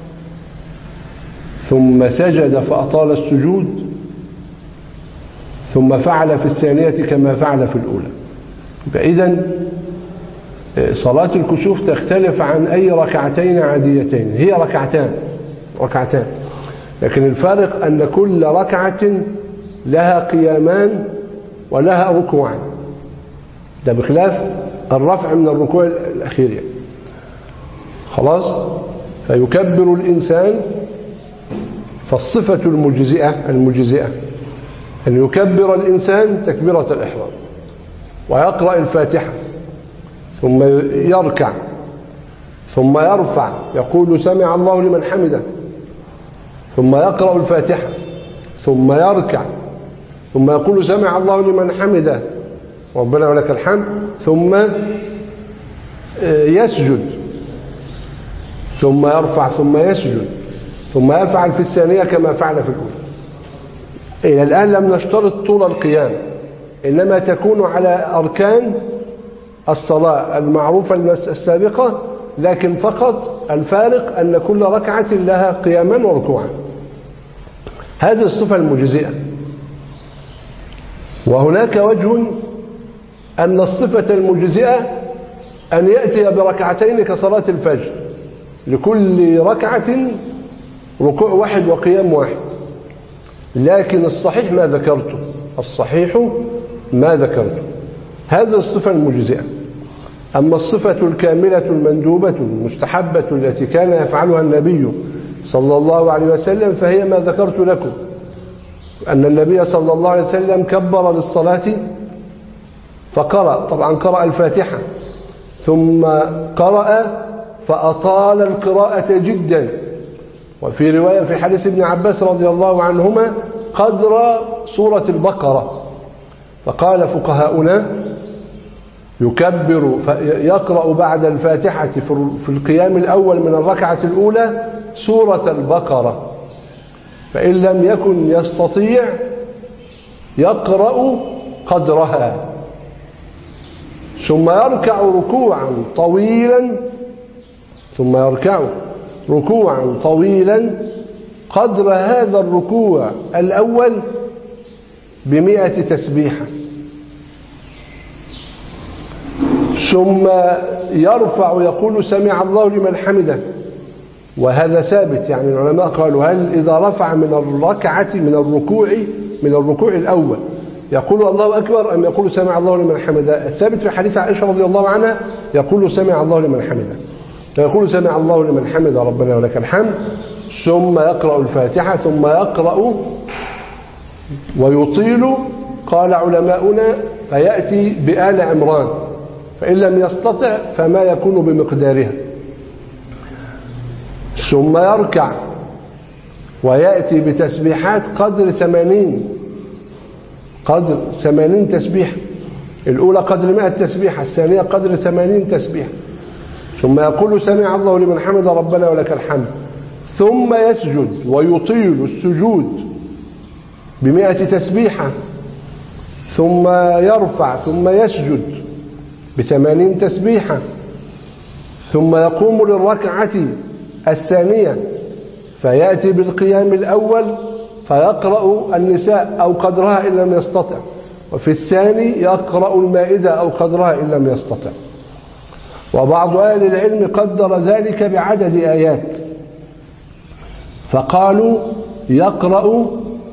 ثم سجد فأطال السجود ثم فعل في الثانية كما فعل في الأولى. إذن صلاة الكسوف تختلف عن أي ركعتين عاديتين، هي ركعتان ركعتان لكن الفارق أن كل ركعة لها قيامان ولها ركوعان، ده بخلاف الرفع من الركوع الأخير يعني. خلاص، فيكبر الإنسان. فالصفة المجزئة المجزئة أن يكبر الإنسان تكبيرة الإحرام ويقرأ الفاتحة ثم يركع ثم يرفع يقول سمع الله لمن حمده ثم يقرأ الفاتحة ثم يركع ثم يقول سمع الله لمن حمده ربنا ولك الحمد ثم يسجد ثم يرفع ثم يسجد ثم يفعل في الثانية كما فعل في الأولى. إلى الآن لم نشترط طول القيام، إنما تكون على أركان الصلاة المعروفة السابقة، لكن فقط الفارق أن كل ركعة لها قياما وركوعا. هذه الصفة المجزئة. وهناك وجه أن الصفة المجزئة أن يأتي بركعتين كصلاة الفجر، لكل ركعة ركوع واحد وقيام واحد، لكن الصحيح ما ذكرته الصحيح ما ذكرته هذه الصفة المجزئة. أما الصفة الكاملة المندوبة المستحبة التي كان يفعلها النبي صلى الله عليه وسلم فهي ما ذكرت لكم، أن النبي صلى الله عليه وسلم كبر للصلاة فقرأ، طبعا قرأ الفاتحة ثم قرأ فأطال القراءة جدا، وفي رواية في حديث ابن عباس رضي الله عنهما قدر سورة البقرة. فقال فقهاؤنا يكبر يقرأ بعد الفاتحة في القيام الأول من الركعة الأولى سورة البقرة فإن لم يكن يستطيع يقرأ قدرها، ثم يركع ركوعا طويلا ثم يركع ركوعا طويلا قدر هذا الركوع الأول بمئة تسبيحة، ثم يرفع يقول سمع الله لمن حمده، وهذا ثابت. يعني العلماء قالوا هل إذا رفع من الركعة من الركوع من الركوع الأول يقول الله أكبر أم يقول سمع الله لمن حمده؟ الثابت في حديث عائشة رضي الله عنها يقول سمع الله لمن حمده، فيقول سمع الله لمن حمده ربنا ولك الحمد، ثم يقرأ الفاتحة، ثم يقرأ ويطيل. قال علماؤنا فيأتي بآل عمران، فإن لم يستطع فما يكون بمقدارها، ثم يركع ويأتي بتسبيحات قدر ثمانين قدر ثمانين تسبيح، الأولى قدر مئة تسبيحة، الثانية قدر ثمانين تسبيحة، ثم يقول سمع الله لمن حمد ربنا ولك الحمد، ثم يسجد ويطيل السجود بمئة تسبيحة، ثم يرفع ثم يسجد بثمانين تسبيحة، ثم يقوم للركعة الثانية فيأتي بالقيام الأول فيقرأ النساء أو قدرها إن لم يستطع، وفي الثاني يقرأ المائدة أو قدرها إن لم يستطع. وبعض أهل العلم قدر ذلك بعدد آيات، فقالوا يقرأ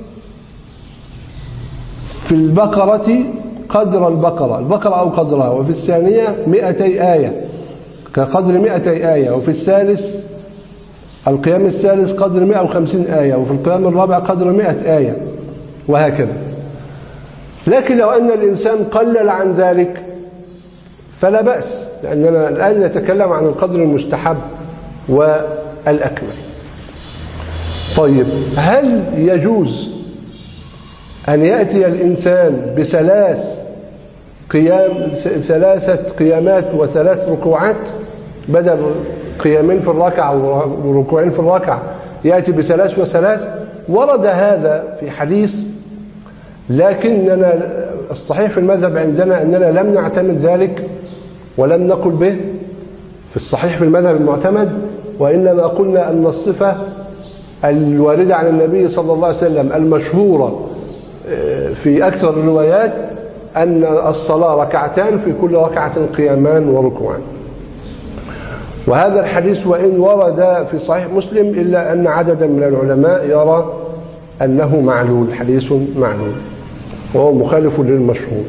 في البقرة قدر البقرة البقرة أو قدرها، وفي الثانية مئتي آية كقدر مئتي آية، وفي الثالث القيام الثالث قدر مئة وخمسين آية، وفي القيام الرابع قدر مئة آية، وهكذا. لكن لو أن الإنسان قلل عن ذلك فلا بأس، لأننا الآن نتكلم عن القدر المستحب والأكمل. طيب، هل يجوز أن يأتي الإنسان بثلاث قيام ثلاثة قيامات وثلاث ركوعات بدل قيامين في الركعة وركوعين في الركعة، يأتي بثلاث وثلاث؟ ورد هذا في حديث، لكننا الصحيح في المذهب عندنا أننا لم نعتمد ذلك ولم نقل به في الصحيح في المذهب المعتمد، وإنما قلنا أن الصفة الواردة عن النبي صلى الله عليه وسلم المشهورة في أكثر الروايات أن الصلاة ركعتان في كل ركعة قيامان وركوعان. وهذا الحديث وإن ورد في صحيح مسلم إلا أن عددا من العلماء يرى أنه معلول، حديث معلول، وهو مخالف للمشهور.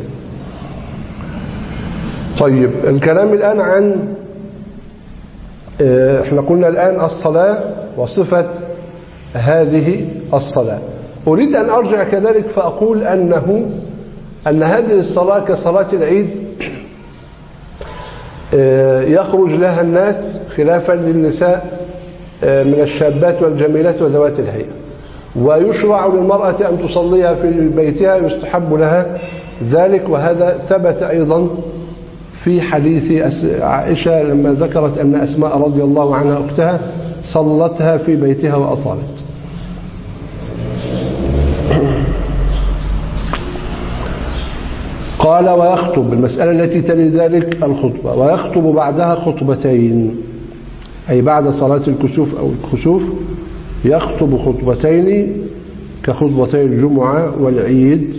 طيب، الكلام الآن عن احنا قلنا الآن الصلاة وصفة هذه الصلاة. أريد أن أرجع كذلك فأقول أنه أن هذه الصلاة كصلاة العيد يخرج لها الناس خلافا للنساء من الشابات والجميلات وذوات الهيئة، ويشرع للمرأة أن تصليها في بيتها، يستحب لها ذلك. وهذا ثبت أيضا في حديث عائشة لما ذكرت أن أسماء رضي الله عنها أختها صلتها في بيتها وأطالت. قال ويخطب، المسألة التي تلي ذلك الخطبة، ويخطب بعدها خطبتين، أي بعد صلاة الكسوف أو الخسوف يخطب خطبتين كخطبتي الجمعة والعيد،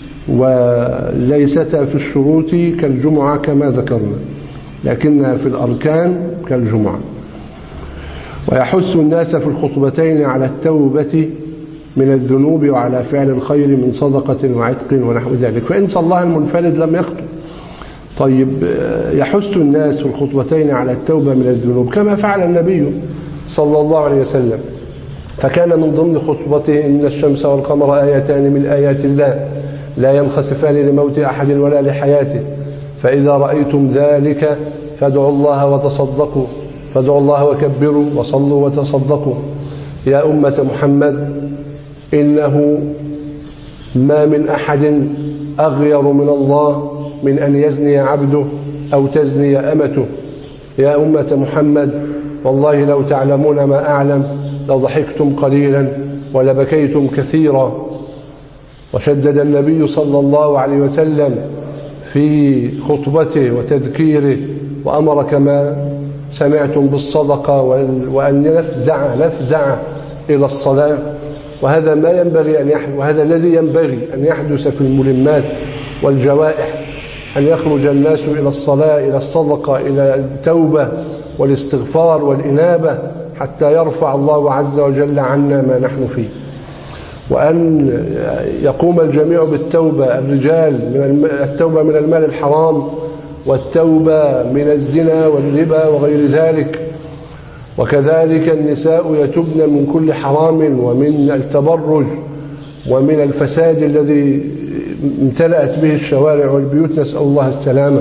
وليستا في الشروط كالجمعة كما ذكرنا، لكنها في الأركان كالجمعة. ويحث الناس في الخطبتين على التوبة من الذنوب وعلى فعل الخير من صدقة وعتق ونحو ذلك، فإن صلاها المنفرد لم يخطب. طيب، يحث الناس في الخطبتين على التوبة من الذنوب كما فعل النبي صلى الله عليه وسلم، فكان من ضمن خطبته إن الشمس والقمر آيتان من آيات الله لا ينخسفان لموت أحد ولا لحياته، فإذا رأيتم ذلك فادعوا الله وتصدقوا فادعوا الله وكبروا وصلوا وتصدقوا. يا أمة محمد، إنه ما من أحد أغير من الله من أن يزني عبده أو تزني أمته. يا أمة محمد، والله لو تعلمون ما أعلم لضحكتم قليلا ولبكيتم كثيرا. وشدد النبي صلى الله عليه وسلم في خطبته وتذكيره وأمر كما سمعتم بالصدقة وأن نفزع نفزع إلى الصلاة. وهذا ما ينبغي أن يحدث، وهذا الذي ينبغي أن يحدث في الملمات والجوائح، أن يخرج الناس إلى الصلاة، إلى الصدقة، إلى التوبة والاستغفار والإنابة، حتى يرفع الله عز وجل عنا ما نحن فيه. وأن يقوم الجميع بالتوبة، الرجال من التوبة من المال الحرام، والتوبة من الزنا والربا وغير ذلك، وكذلك النساء يتوبن من كل حرام ومن التبرج ومن الفساد الذي امتلأت به الشوارع والبيوت، نسأل الله السلامة.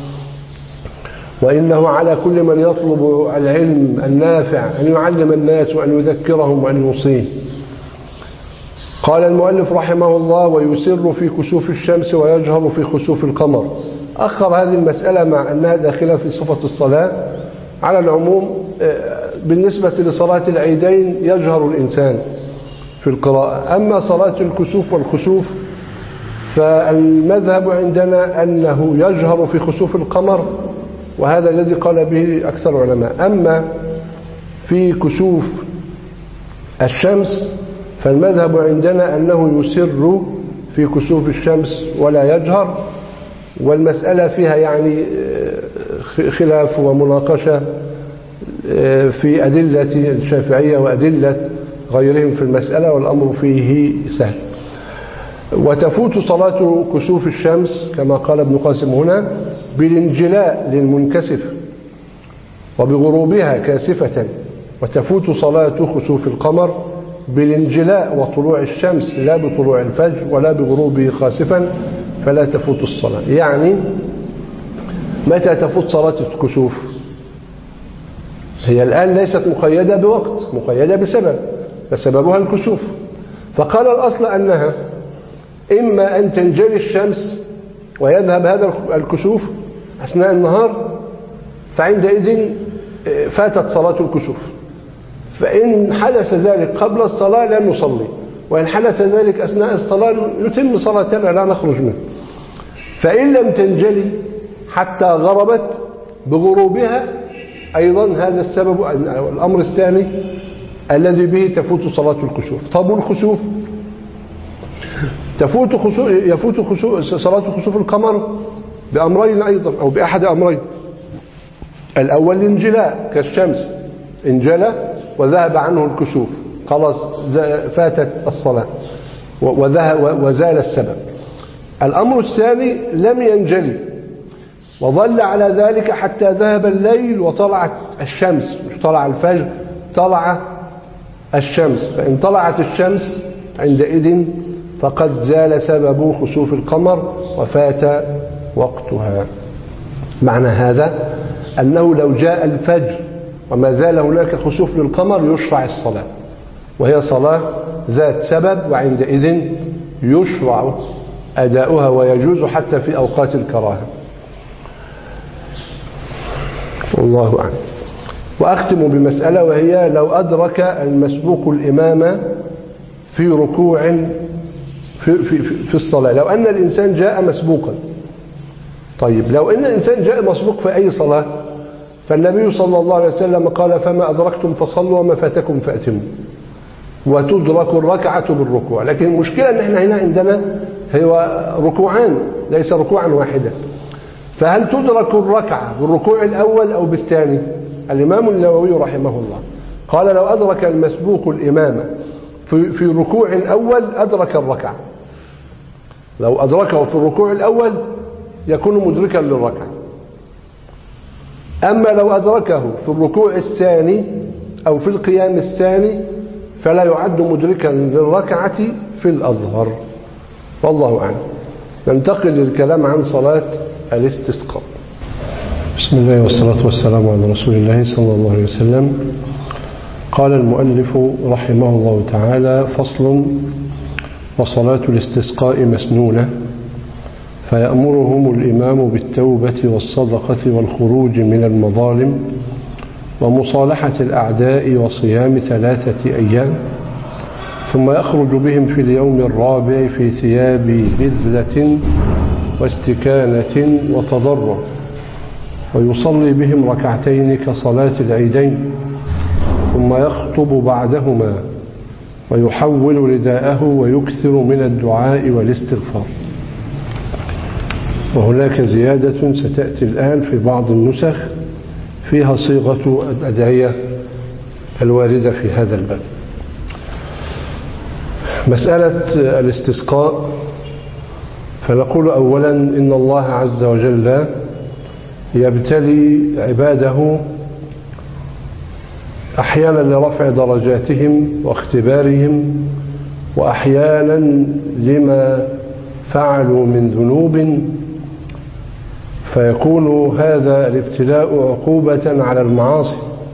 وإنه على كل من يطلب العلم النافع أن يعلم الناس وأن يذكرهم وأن يوصيه. قال المؤلف رحمه الله: ويسر في كسوف الشمس ويجهر في خسوف القمر. أخر هذه المسألة مع أنها داخلة في صفة الصلاة على العموم. بالنسبة لصلاة العيدين يجهر الإنسان في القراءة. أما صلاة الكسوف والخسوف فالمذهب عندنا أنه يجهر في خسوف القمر، وهذا الذي قال به أكثر العلماء. أما في كسوف الشمس فالمذهب عندنا أنه يسر في كسوف الشمس ولا يجهر. والمسألة فيها يعني خلاف ومناقشة في أدلة الشافعية وأدلة غيرهم في المسألة، والأمر فيه سهل. وتفوت صلاة كسوف الشمس كما قال ابن قاسم هنا بالانجلاء للمنكسف وبغروبها كاسفة، وتفوت صلاة خسوف القمر بالانجلاء وطلوع الشمس لا بطلوع الفجر ولا بغروبه خاسفا، فلا تفوت الصلاة. يعني متى تفوت صلاة الكسوف؟ هي الآن ليست مقيدة بوقت، مقيدة بسبب، فسببها الكسوف. فقال الأصل أنها إما أن تنجلي الشمس ويذهب هذا الكسوف أثناء النهار، فعندئذ فاتت صلاة الكسوف. فإن حدث ذلك قبل الصلاة لم نصلي، وإن حدث ذلك أثناء الصلاة نتم صلاتنا لا نخرج منه. فإن لم تنجلي حتى غربت بغروبها أيضا هذا السبب الأمر الثاني الذي به تفوت صلاة الكسوف. طب الخسوف تفوت خسوف يفوت خسوف صلاة خسوف القمر بأمرين أيضا أو بأحد أمرين. الأول الانجلاء كالشمس انجلى وذهب عنه الكسوف، خلاص فاتت الصلاة وذهب وزال السبب. الأمر الثاني لم ينجلي وظل على ذلك حتى ذهب الليل وطلعت الشمس، مش طلع الفجر، طلع الشمس. فإن طلعت الشمس عندئذ فقد زال سبب خسوف القمر وفات وقتها. معنى هذا أنه لو جاء الفجر وما زال هناك خسوف للقمر يشرع الصلاة، وهي صلاة ذات سبب، وعندئذ يشرع أداؤها ويجوز حتى في أوقات الكراهة. والله أعلم. وأختم بمسألة، وهي لو أدرك المسبوق الإمام في ركوع في, في, في الصلاة. لو أن الإنسان جاء مسبوقا، طيب لو أن الإنسان جاء مسبوق في أي صلاة، فالنبي صلى الله عليه وسلم قال: فما أدركتم فصلوا وما فاتكم فأتموا. وتدرك الركعة بالركوع. لكن المشكلة أن احنا هنا عندنا هو ركوعان ليس ركوعا واحدا، فهل تدرك الركعة بالركوع الأول أو بالثاني؟ الإمام النووي رحمه الله قال: لو أدرك المسبوق الإمام في, في ركوع أول أدرك الركعة. لو أدركه في الركوع الأول يكون مدركا للركعة. أما لو أدركه في الركوع الثاني أو في القيام الثاني فلا يعد مدركا للركعة في الأظهر. والله أعلم. ننتقل للكلام عن صلاة الاستسقاء. بسم الله والصلاة والسلام على رسول الله صلى الله عليه وسلم. قال المؤلف رحمه الله تعالى: فصل: وصلاة الاستسقاء مسنونة، فيأمرهم الإمام بالتوبة والصدقة والخروج من المظالم ومصالحة الأعداء وصيام ثلاثة أيام، ثم يخرج بهم في اليوم الرابع في ثياب بذلة واستكانة وتضرع، ويصلي بهم ركعتين كصلاة العيدين، ثم يخطب بعدهما ويحول رداءه ويكثر من الدعاء والاستغفار. وهناك زيادة ستأتي الآن في بعض النسخ فيها صيغة الأدعية الواردة في هذا الباب. مسألة الاستسقاء، فنقول أولا إن الله عز وجل يبتلي عباده أحيانا لرفع درجاتهم واختبارهم، وأحيانا لما فعلوا من ذنوب، فيكون هذا الابتلاء عقوبة على المعاصي.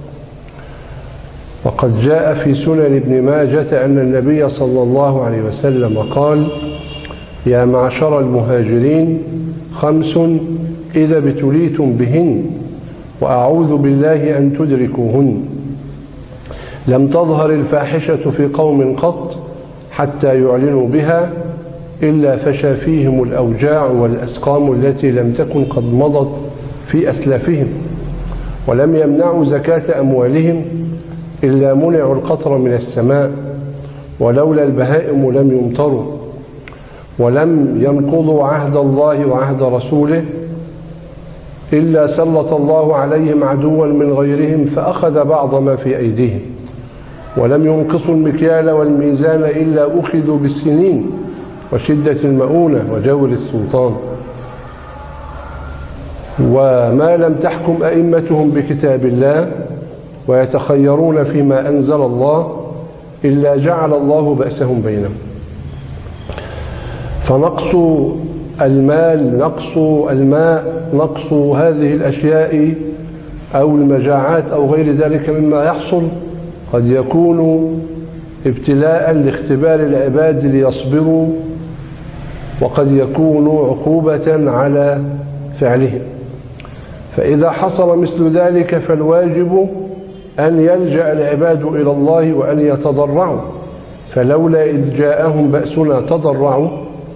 وقد جاء في سنن ابن ماجة أن النبي صلى الله عليه وسلم قال: يا معشر المهاجرين خمس إذا ابتليتم بهن وأعوذ بالله أن تدركوهن: لم تظهر الفاحشة في قوم قط حتى يعلنوا بها إلا فشى فيهم الأوجاع والأسقام التي لم تكن قد مضت في أسلافهم، ولم يمنعوا زكاة أموالهم إلا منعوا القطر من السماء، ولولا البهائم لم يمطروا، ولم ينقضوا عهد الله وعهد رسوله إلا سلط الله عليهم عدوا من غيرهم فأخذ بعض ما في أيديهم، ولم ينقصوا المكيال والميزان إلا أخذوا بالسنين وشدة المؤونة وجور السلطان، وما لم تحكم أئمتهم بكتاب الله ويتخيرون فيما أنزل الله إلا جعل الله بأسهم بينهم. فنقص المال، نقص الماء، نقص هذه الأشياء أو المجاعات أو غير ذلك مما يحصل قد يكون ابتلاء لاختبار العباد ليصبروا، وقد يكون عقوبة على فعلهم. فإذا حصل مثل ذلك فالواجب أن يلجأ العباد إلى الله وأن يتضرعوا، فلولا إذ جاءهم بأسنا تضرعوا.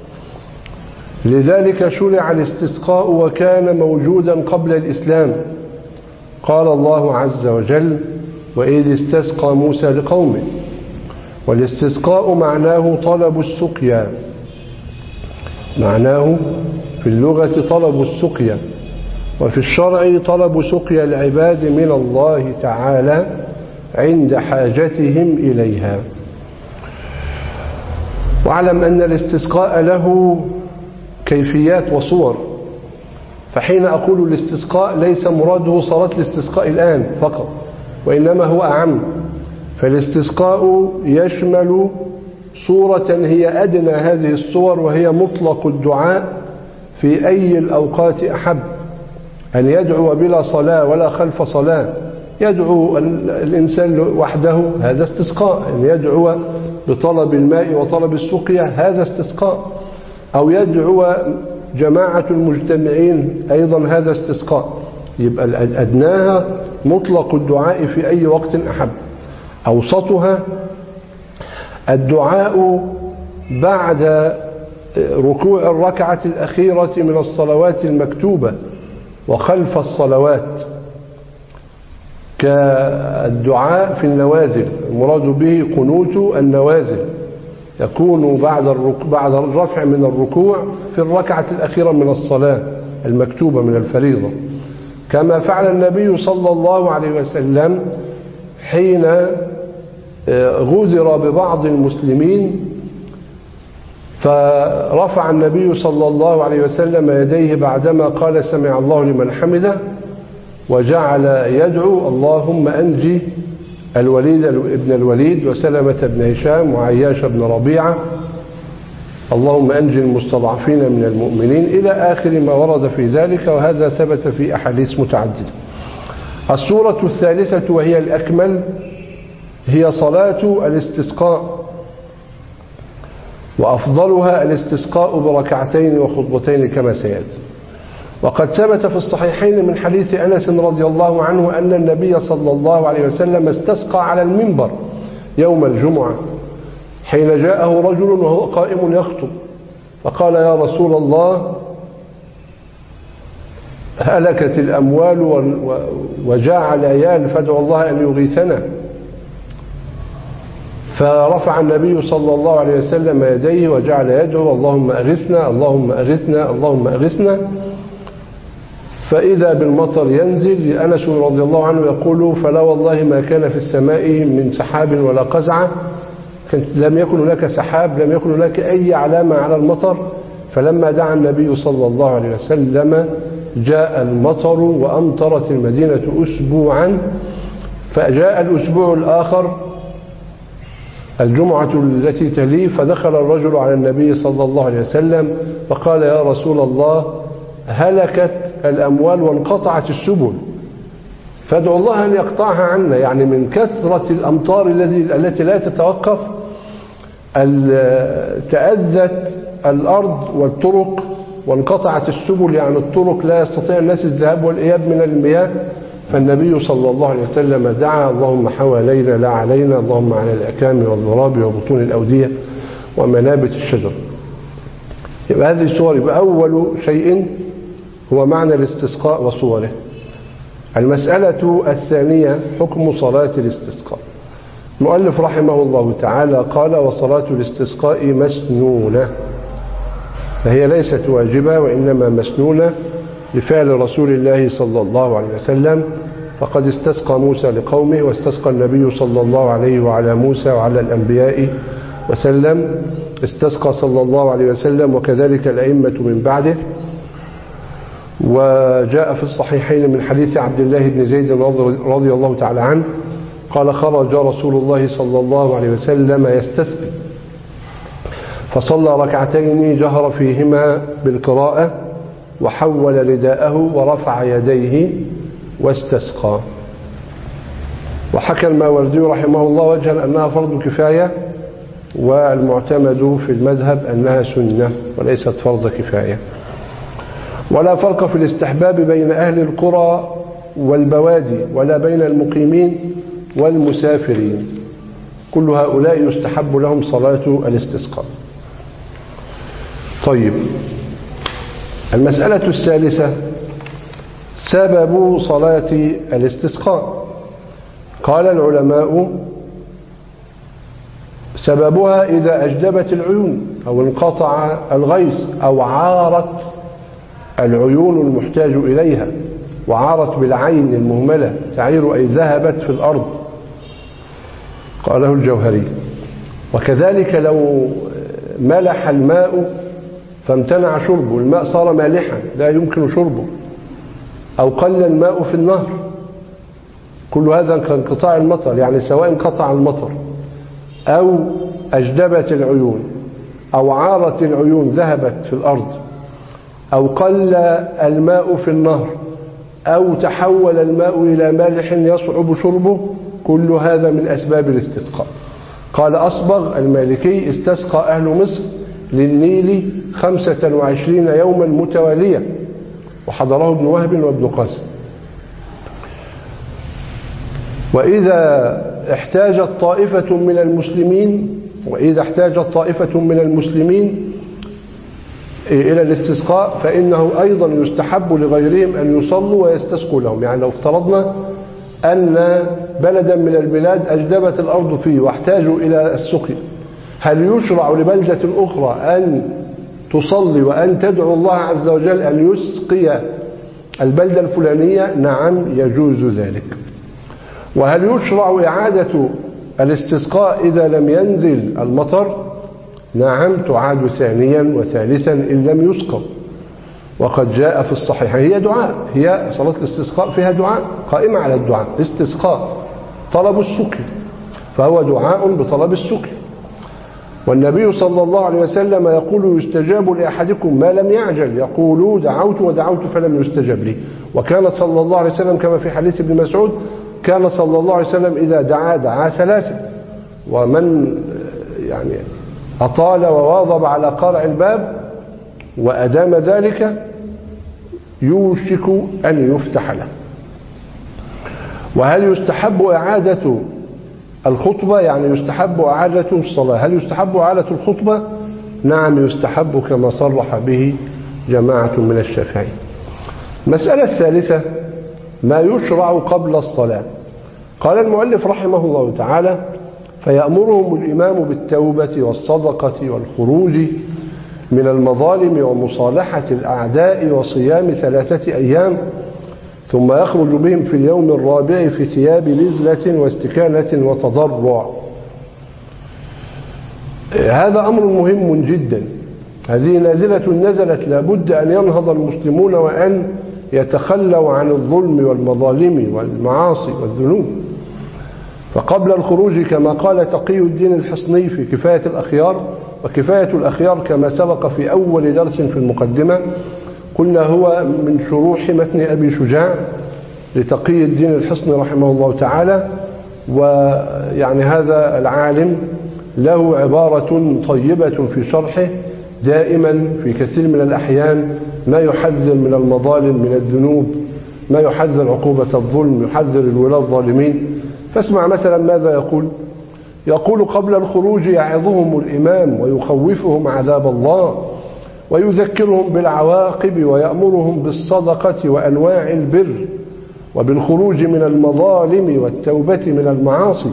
لذلك شرع الاستسقاء وكان موجودا قبل الإسلام. قال الله عز وجل: وإذ استسقى موسى لقومه. والاستسقاء معناه طلب السقيا، معناه في اللغة طلب السقيا، وفي الشرع طلب سقيا العباد من الله تعالى عند حاجتهم إليها. واعلم أن الاستسقاء له كيفيات وصور، فحين أقول الاستسقاء ليس مراده صلاة الاستسقاء الآن فقط، وإنما هو أعم. فالاستسقاء يشمل صورة هي أدنى هذه الصور، وهي مطلق الدعاء في أي الأوقات أحب، أن يدعو بلا صلاة ولا خلف صلاة. يدعو الإنسان وحده هذا استسقاء، أن يدعو بطلب الماء وطلب السقيا هذا استسقاء، أو يدعو جماعة المجتمعين أيضا هذا استسقاء. يبقى أدناها مطلق الدعاء في أي وقت أحب. أوسطها الدعاء بعد ركوع الركعة الأخيرة من الصلوات المكتوبة وخلف الصلوات، كالدعاء في النوازل، المراد به قنوت النوازل، يكون بعد بعد الرفع من الركوع في الركعة الأخيرة من الصلاة المكتوبة من الفريضة، كما فعل النبي صلى الله عليه وسلم حين غدر ببعض المسلمين، فرفع النبي صلى الله عليه وسلم يديه بعدما قال سمع الله لمن حمده، وجعل يدعو: اللهم أنجي الوليد ابن الوليد وسلمة بن هشام وعياش بن ربيعة، اللهم أنجي المستضعفين من المؤمنين، إلى آخر ما ورد في ذلك، وهذا ثبت في أحاديث متعددة. السورة الثالثة وهي الأكمل هي صلاة الاستسقاء، وأفضلها الاستسقاء بركعتين وخطبتين كما سيأتي. وقد ثبت في الصحيحين من حديث أنس رضي الله عنه أن النبي صلى الله عليه وسلم استسقى على المنبر يوم الجمعة، حين جاءه رجل وهو قائم يخطب فقال يا رسول الله هلكت الأموال وجاع العيال فادعوا الله أن يغيثنا. فرفع النبي صلى الله عليه وسلم يديه وجعل يدعو اللهم أغثنا اللهم أغثنا اللهم أغثنا. فإذا بالمطر ينزل. أنس رضي الله عنه يقول فلا والله ما كان في السماء من سحاب ولا قزعة، لم يكن هناك سحاب، لم يكن هناك أي علامة على المطر. فلما دعا النبي صلى الله عليه وسلم جاء المطر وأمطرت المدينة أسبوعا. فجاء الأسبوع الآخر الجمعة التي تليه فدخل الرجل على النبي صلى الله عليه وسلم فقال يا رسول الله هلكت الأموال وانقطعت السبل فادعوا الله أن يقطعها عنا. يعني من كثرة الأمطار التي لا تتوقف تأذت الأرض والطرق وانقطعت السبل، يعني الطرق لا يستطيع الناس الذهاب والإياب من المياه. فالنبي صلى الله عليه وسلم دعا اللهم حوالينا لا علينا اللهم على الأكام والضراب وبطون الأودية ومنابت الشجر. يبقى هذه الصور. يبقى أول شيء هو معنى الاستسقاء وصوره. المسألة الثانية حكم صلاة الاستسقاء. المؤلف رحمه الله تعالى قال وصلاة الاستسقاء مسنونة، فهي ليست واجبة وإنما مسنونة لفعل رسول الله صلى الله عليه وسلم. فقد استسقى موسى لقومه واستسقى النبي صلى الله عليه وعلى موسى وعلى الأنبياء وسلم، استسقى صلى الله عليه وسلم وكذلك الأئمة من بعده. وجاء في الصحيحين من حديث عبد الله بن زيد رضي الله تعالى عنه قال خرج رسول الله صلى الله عليه وسلم يستسقي فصلى ركعتين جهر فيهما بالقراءة وحول رداءه ورفع يديه واستسقى. وحكى الماوردي رحمه الله وجها أنها فرض كفاية، والمعتمد في المذهب أنها سنة وليست فرض كفاية. ولا فرق في الاستحباب بين أهل القرى والبوادي ولا بين المقيمين والمسافرين، كل هؤلاء يستحب لهم صلاة الاستسقاء. طيب، المسألة الثالثة سبب صلاة الاستسقاء. قال العلماء سببها إذا أجدبت العيون أو انقطع الغيث أو عارت العيون المحتاج إليها، وعارت بالعين المهملة تعير أي ذهبت في الأرض، قاله الجوهري. وكذلك لو ملح الماء فامتنع شربه، الماء صار مالحا لا يمكن شربه، أو قل الماء في النهر، كل هذا كانقطاع المطر. يعني سواء انقطع المطر أو أجدبت العيون أو عارت العيون ذهبت في الأرض أو قل الماء في النهر أو تحول الماء إلى مالح يصعب شربه، كل هذا من أسباب الاستسقاء. قال أصبغ المالكي استسقى أهل مصر للنيل خمسة وعشرين يوما متوالية، وحضره ابن وهب وابن قاسم. وإذا احتاجت طائفة من المسلمين وإذا احتاجت طائفة من المسلمين إلى الاستسقاء فإنه أيضا يستحب لغيرهم أن يصلوا ويستسقوا لهم. يعني لو افترضنا أن بلدا من البلاد أجدبت الأرض فيه واحتاجوا إلى السقي، هل يشرع لبلدة أخرى أن تصلي وأن تدعو الله عز وجل أن يسقي البلدة الفلانية؟ نعم، يجوز ذلك. وهل يشرع إعادة الاستسقاء إذا لم ينزل المطر؟ نعم، تعاد ثانيا وثالثا إن لم يسقط. وقد جاء في الصحيح، هي دعاء، هي صلاة الاستسقاء فيها دعاء، قائمة على الدعاء. استسقاء طلب السقي، فهو دعاء بطلب السقي. والنبي صلى الله عليه وسلم يقول يستجاب لأحدكم ما لم يعجل، يقول دعوت ودعوت فلم يستجب لي. وكان صلى الله عليه وسلم كما في حديث ابن مسعود كان صلى الله عليه وسلم إذا دعا دعا ثلاثة، ومن يعني أطال وواظب على قارع الباب وأدام ذلك يوشك أن يفتح له. وهل يستحب إعادة الخطبة يعني يستحب إعادة الصلاة. هل يستحب إعادة الخطبة؟ نعم يستحب كما صرح به جماعة من الشافعية. المسألة الثالثة ما يشرع قبل الصلاة. قال المؤلف رحمه الله تعالى: فيأمرهم الإمام بالتوبة والصدقة والخروج من المظالم ومصالحة الأعداء وصيام ثلاثة أيام، ثم يخرج بهم في اليوم الرابع في ثياب بذلة واستكانة وتضرع. هذا أمر مهم جدا. هذه نازلة نزلت لابد أن ينهض المسلمون وأن يتخلوا عن الظلم والمظالم والمعاصي والذنوب. فقبل الخروج كما قال تقي الدين الحصني في كفاية الأخيار، وكفاية الأخيار كما سبق في أول درس في المقدمة قلنا هو من شروح متن أبي شجاع لتقي الدين الحصني رحمه الله تعالى. ويعني هذا العالم له عبارة طيبة في شرحه، دائما في كثير من الأحيان ما يحذر من المظالم من الذنوب، ما يحذر عقوبة الظلم، يحذر الولاة الظالمين. فاسمع مثلا ماذا يقول. يقول: قبل الخروج يعظهم الإمام ويخوفهم عذاب الله ويذكرهم بالعواقب ويأمرهم بالصدقة وأنواع البر وبالخروج من المظالم والتوبة من المعاصي،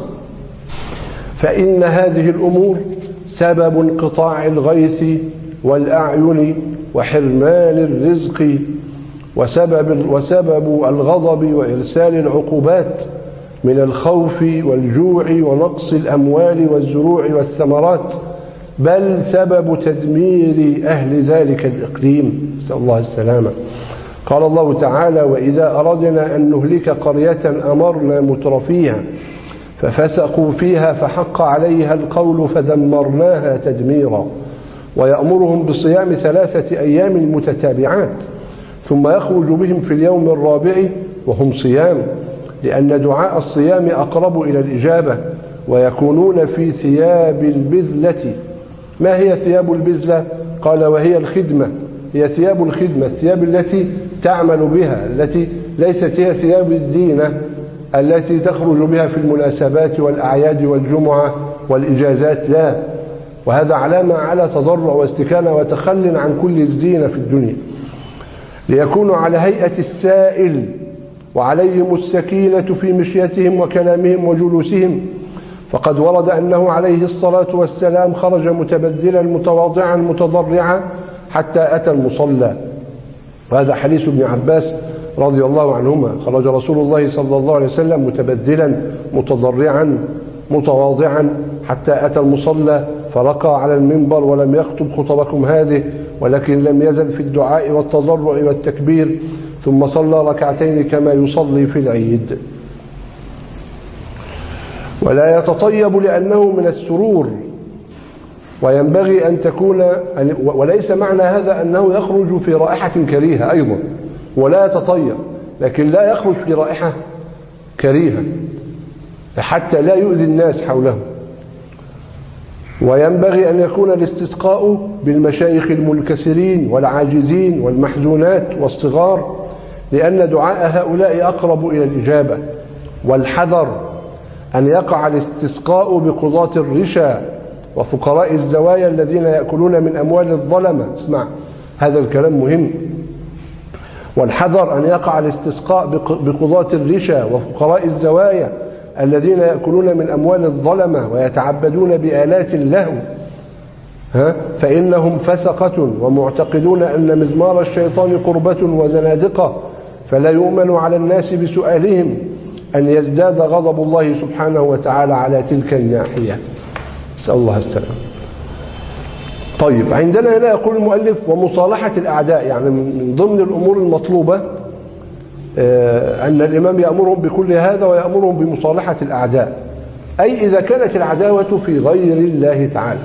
فإن هذه الأمور سبب انقطاع الغيث والأعين وحرمان الرزق وسبب, وسبب الغضب وإرسال العقوبات من الخوف والجوع ونقص الأموال والزروع والثمرات، بل سبب تدمير أهل ذلك الإقليم، نسأل الله السلامة. قال الله تعالى: وإذا أردنا أن نهلك قرية أمرنا مترفيها ففسقوا فيها فحق عليها القول فدمرناها تدميرا. ويأمرهم بصيام ثلاثة أيام متتابعات ثم يخرج بهم في اليوم الرابع وهم صيام، لأن دعاء الصيام أقرب إلى الإجابة، ويكونون في ثياب البذلة. ما هي ثياب البذلة؟ قال: وهي الخدمة، هي ثياب الخدمة، الثياب التي تعمل بها، التي ليست هي ثياب الزينة التي تخرج بها في المناسبات والأعياد والجمعة والإجازات، لا. وهذا علامة على تضرع واستكانة وتخل عن كل الزينة في الدنيا، ليكونوا على هيئة السائل وعليهم السكينة في مشيتهم وكلامهم وجلوسهم. فقد ورد أنه عليه الصلاة والسلام خرج متبذلا متواضعا متضرعا حتى أتى المصلى. وهذا حديث ابن عباس رضي الله عنهما. خرج رسول الله صلى الله عليه وسلم متبذلا متضرعا متواضعا حتى أتى المصلى، فرقى على المنبر ولم يخطب خطبكم هذه، ولكن لم يزل في الدعاء والتضرع والتكبير، ثم صلى ركعتين كما يصلي في العيد. ولا يتطيب لأنه من السرور، وينبغي أن تكون، وليس معنى هذا أنه يخرج في رائحة كريهة أيضا، ولا يتطيب، لكن لا يخرج في رائحة كريهة حتى لا يؤذي الناس حوله. وينبغي أن يكون الاستسقاء بالمشايخ المنكسرين والعاجزين والمحزونات والصغار، لأن دعاء هؤلاء أقرب إلى الإجابة. والحذر أن يقع الاستسقاء بقضاة الرشا وفقراء الزوايا الذين يأكلون من أموال الظلمة. اسمع، هذا الكلام مهم. والحذر أن يقع الاستسقاء بقضاة الرشا وفقراء الزوايا الذين يأكلون من أموال الظلمة ويتعبدون بآلات اللهو، ها؟ فإنهم فسقة ومعتقدون أن مزمار الشيطان قربة وزنادقة، فلا يؤمن على الناس بسؤالهم أن يزداد غضب الله سبحانه وتعالى على تلك الناحية. نسأل الله السلام. طيب، عندنا هنا يقول المؤلف: ومصالحة الأعداء، يعني من ضمن الأمور المطلوبة أن الإمام يأمرهم بكل هذا ويأمرهم بمصالحة الأعداء، أي إذا كانت العداوة في غير الله تعالى.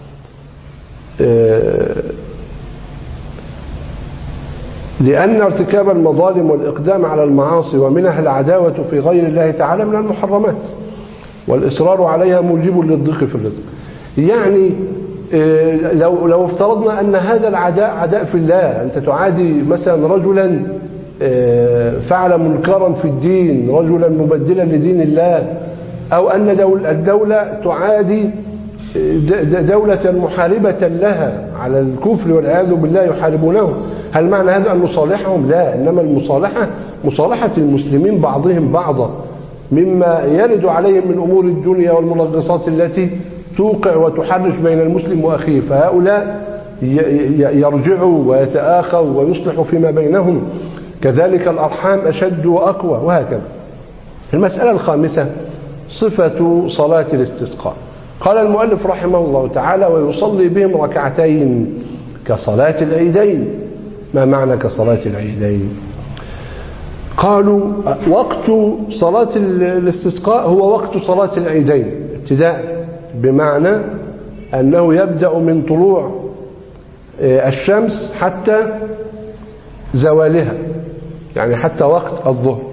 لأن ارتكاب المظالم والإقدام على المعاصي ومنها العداوة في غير الله تعالى من المحرمات، والإصرار عليها موجب للضيق في الرزق. يعني لو لو افترضنا أن هذا العداء عداء في الله، أنت تعادي مثلا رجلا فعل منكرا في الدين، رجلا مبدلا لدين الله، أو أن الدولة تعادي دولة محاربة لها على الكفر والعياذ بالله يحاربونه، هل معنى هذا أن نصالحهم؟ لا، إنما المصالحة مصالحة المسلمين بعضهم بعضا مما يرد عليهم من أمور الدنيا والمنغصات التي توقع وتحرش بين المسلم وأخيه، فهؤلاء يرجعوا ويتآخوا ويصلحوا فيما بينهم، كذلك الأرحام أشد وأقوى، وهكذا. المسألة الخامسة صفة صلاة الاستسقاء. قال المؤلف رحمه الله تعالى: ويصلي بهم ركعتين كصلاة العيدين. ما معنى كصلاة العيدين؟ قالوا وقت صلاة الاستسقاء هو وقت صلاة العيدين ابتداء، بمعنى أنه يبدأ من طلوع الشمس حتى زوالها، يعني حتى وقت الظهر.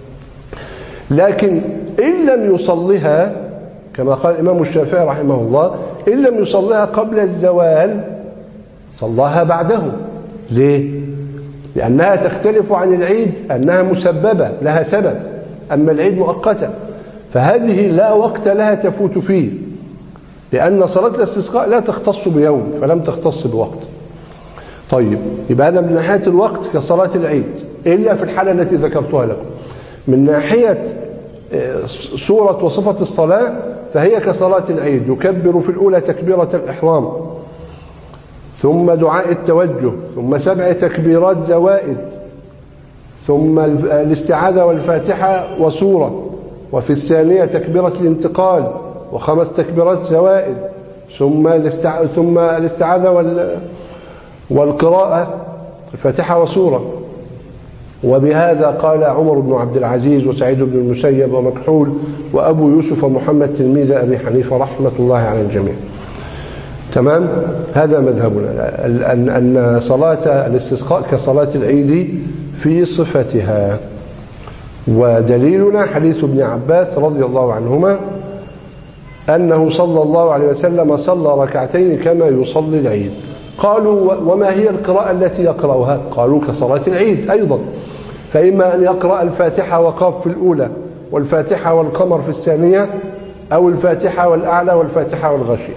لكن إن لم يصلها كما قال الإمام الشافعي رحمه الله، إن لم يصلها قبل الزوال صلاها بعده. ليه؟ لأنها تختلف عن العيد أنها مسببة لها سبب، أما العيد مؤقتة، فهذه لا وقت لها تفوت فيه، لأن صلاة الاستسقاء لا تختص بيوم فلم تختص بوقت. طيب، يبقى هذا من ناحية الوقت كصلاة العيد، إلا في الحالة التي ذكرتها لكم. من ناحية صورة وصفة الصلاة فهي كصلاة العيد، يكبر في الأولى تكبيرة الإحرام، ثم دعاء التوجه، ثم سبع تكبيرات زوائد، ثم الاستعاذة والفاتحة وسورة، وفي الثانية تكبيرة الانتقال وخمس تكبيرات زوائد، ثم الاستع... ثم الاستعاذة وال... والقراءة الفاتحة وسورة. وبهذا قال عمر بن عبد العزيز وسعيد بن المسيب ومكحول وأبو يوسف ومحمد تلميذ أبي حنيفة رحمة الله على الجميع. تمام؟ هذا مذهبنا، أن أن صلاة الاستسقاء كصلاة العيد في صفتها. ودليلنا حديث ابن عباس رضي الله عنهما أنه صلى الله عليه وسلم صلى ركعتين كما يصلي العيد. قالوا وما هي القراءة التي يقرأها؟ قالوا كصلاة العيد أيضا، فإما أن يقرأ الفاتحة وقاف في الأولى والفاتحة والقمر في الثانية، أو الفاتحة والأعلى والفاتحة والغشي،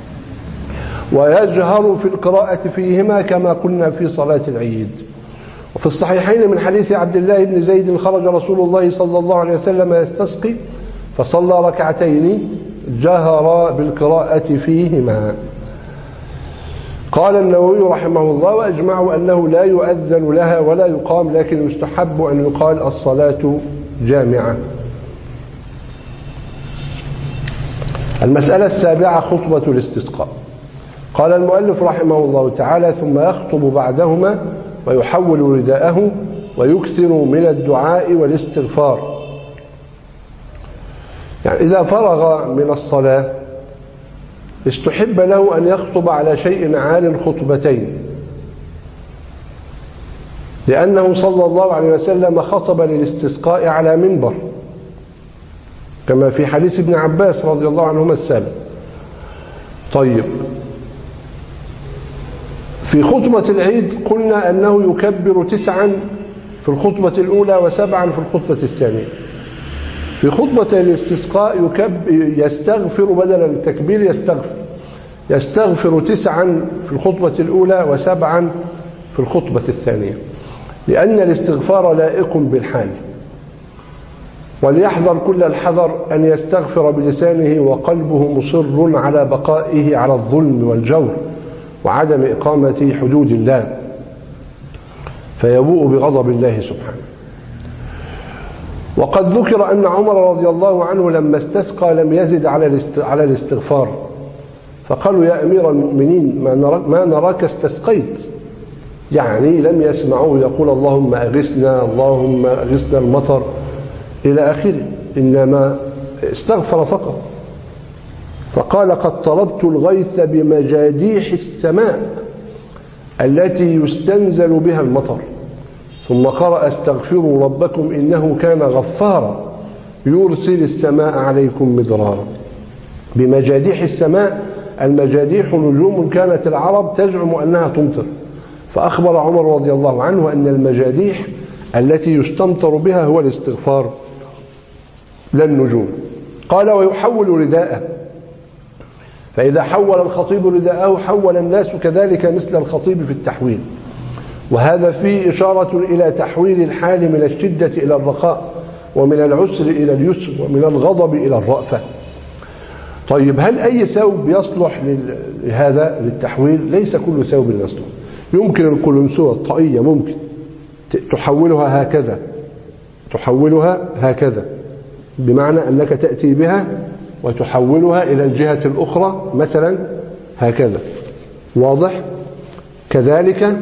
ويجهر في القراءة فيهما كما قلنا في صلاة العيد. وفي الصحيحين من حديث عبد الله بن زيد خرج رسول الله صلى الله عليه وسلم يستسقي فصلى ركعتين جهر بالقراءة فيهما. قال النووي رحمه الله: وأجمعوا أنه لا يؤذن لها ولا يقام، لكن يستحب أن يقال الصلاة جامعة. المسألة السابعة خطبة الاستسقاء. قال المؤلف رحمه الله تعالى: ثم يخطب بعدهما ويحول رداءه ويكثر من الدعاء والاستغفار. يعني إذا فرغ من الصلاة استحب له أن يخطب على شيء عال خطبتين، لأنه صلى الله عليه وسلم خطب للاستسقاء على منبر كما في حديث ابن عباس رضي الله عنهما السابق. طيب، في خطبة العيد قلنا أنه يكبر تسعا في الخطبة الأولى وسبعا في الخطبة الثانية. في خطبة الاستسقاء يكب يستغفر بدل التكبير يستغفر يستغفر تسعا في الخطبة الأولى وسبعا في الخطبة الثانية، لأن الاستغفار لائق بالحال. وليحذر كل الحذر أن يستغفر بلسانه وقلبه مصر على بقائه على الظلم والجور وعدم إقامة حدود الله، فيبوء بغضب الله سبحانه. وقد ذكر أن عمر رضي الله عنه لما استسقى لم يزد على الاستغفار، فقالوا: يا أمير المؤمنين ما نراك استسقيت، يعني لم يسمعوه يقول اللهم أغثنا اللهم أغثنا المطر إلى آخره، إنما استغفر فقط. فقال: قد طلبت الغيث بمجاديح السماء التي يستنزل بها المطر. ثم قرأ: استغفروا ربكم إنه كان غفارا يرسل السماء عليكم مدرارا. بمجاديح السماء، المجاديح نجوم كانت العرب تزعم أنها تمطر، فأخبر عمر رضي الله عنه أن المجاديح التي يستمطر بها هو الاستغفار لا النجوم. قال ويحول رداءه، فإذا حول الخطيب رداءه حول الناس كذلك مثل الخطيب في التحويل. وهذا فيه إشارة إلى تحويل الحال من الشدة إلى الرخاء، ومن العسر إلى اليسر، ومن الغضب إلى الرأفة. طيب هل أي ثوب يصلح لهذا للتحويل؟ ليس كل ثوب يصلح. يمكن القلنسوة الطاقية ممكن تحولها هكذا، تحولها هكذا بمعنى أنك تأتي بها وتحولها إلى الجهة الأخرى مثلا هكذا، واضح؟ كذلك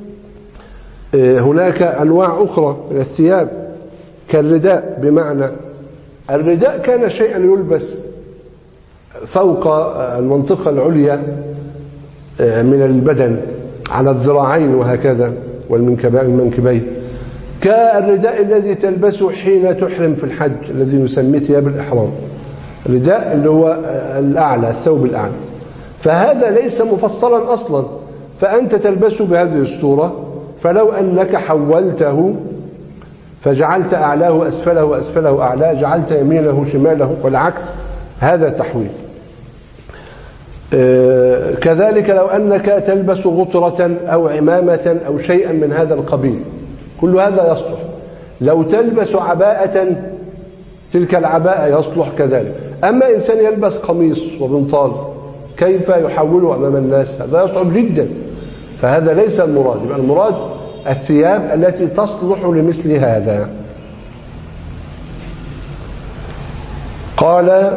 هناك أنواع أخرى من الثياب كالرداء، بمعنى الرداء كان شيئا يلبس فوق المنطقة العليا من البدن على الذراعين وهكذا والمنكبين، كالرداء الذي تلبسه حين تحرم في الحج الذي نسميه ثياب الإحرام، الرداء اللي هو الأعلى، الثوب الأعلى. فهذا ليس مفصلا أصلا، فأنت تلبسه بهذه الصورة، فلو أنك حولته فجعلت أعلاه أسفله وأسفله أعلاه، جعلت يمينه شماله والعكس، هذا تحويل. كذلك لو أنك تلبس غطرة أو عمامة أو شيئا من هذا القبيل، كل هذا يصلح. لو تلبس عباءة، تلك العباءة يصلح كذلك. أما إنسان يلبس قميص وبنطال كيف يحوله أمام الناس؟ هذا يصعب جدا، فهذا ليس المراد. يبقى المراد الثياب التي تصلح لمثل هذا. قال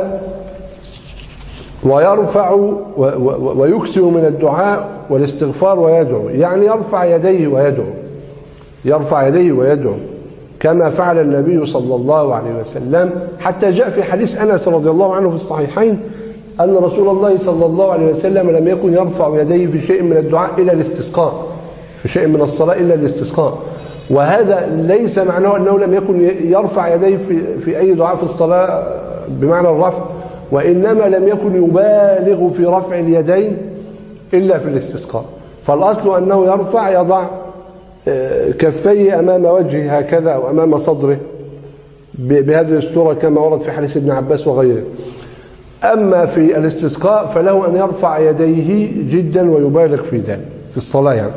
ويرفع ويكثر من الدعاء والاستغفار ويدعو، يعني يرفع يديه ويدعو، يرفع يديه ويدعو كما فعل النبي صلى الله عليه وسلم، حتى جاء في حديث أنس رضي الله عنه في الصحيحين أن رسول الله صلى الله عليه وسلم لم يكن يرفع يديه في شيء من الدعاء إلا الاستسقاء، في شيء من الصلاة إلا الاستسقاء. وهذا ليس معناه أنه لم يكن يرفع يديه في, في أي دعاء في الصلاة بمعنى الرفع، وإنما لم يكن يبالغ في رفع اليدين إلا في الاستسقاء. فالأصل أنه يرفع، يضع كفيه أمام وجهه هكذا أو أمام صدره بهذه الصورة كما ورد في حديث ابن عباس وغيره. أما في الاستسقاء فله أن يرفع يديه جدا ويبالغ في ذلك في الصلاة يعني.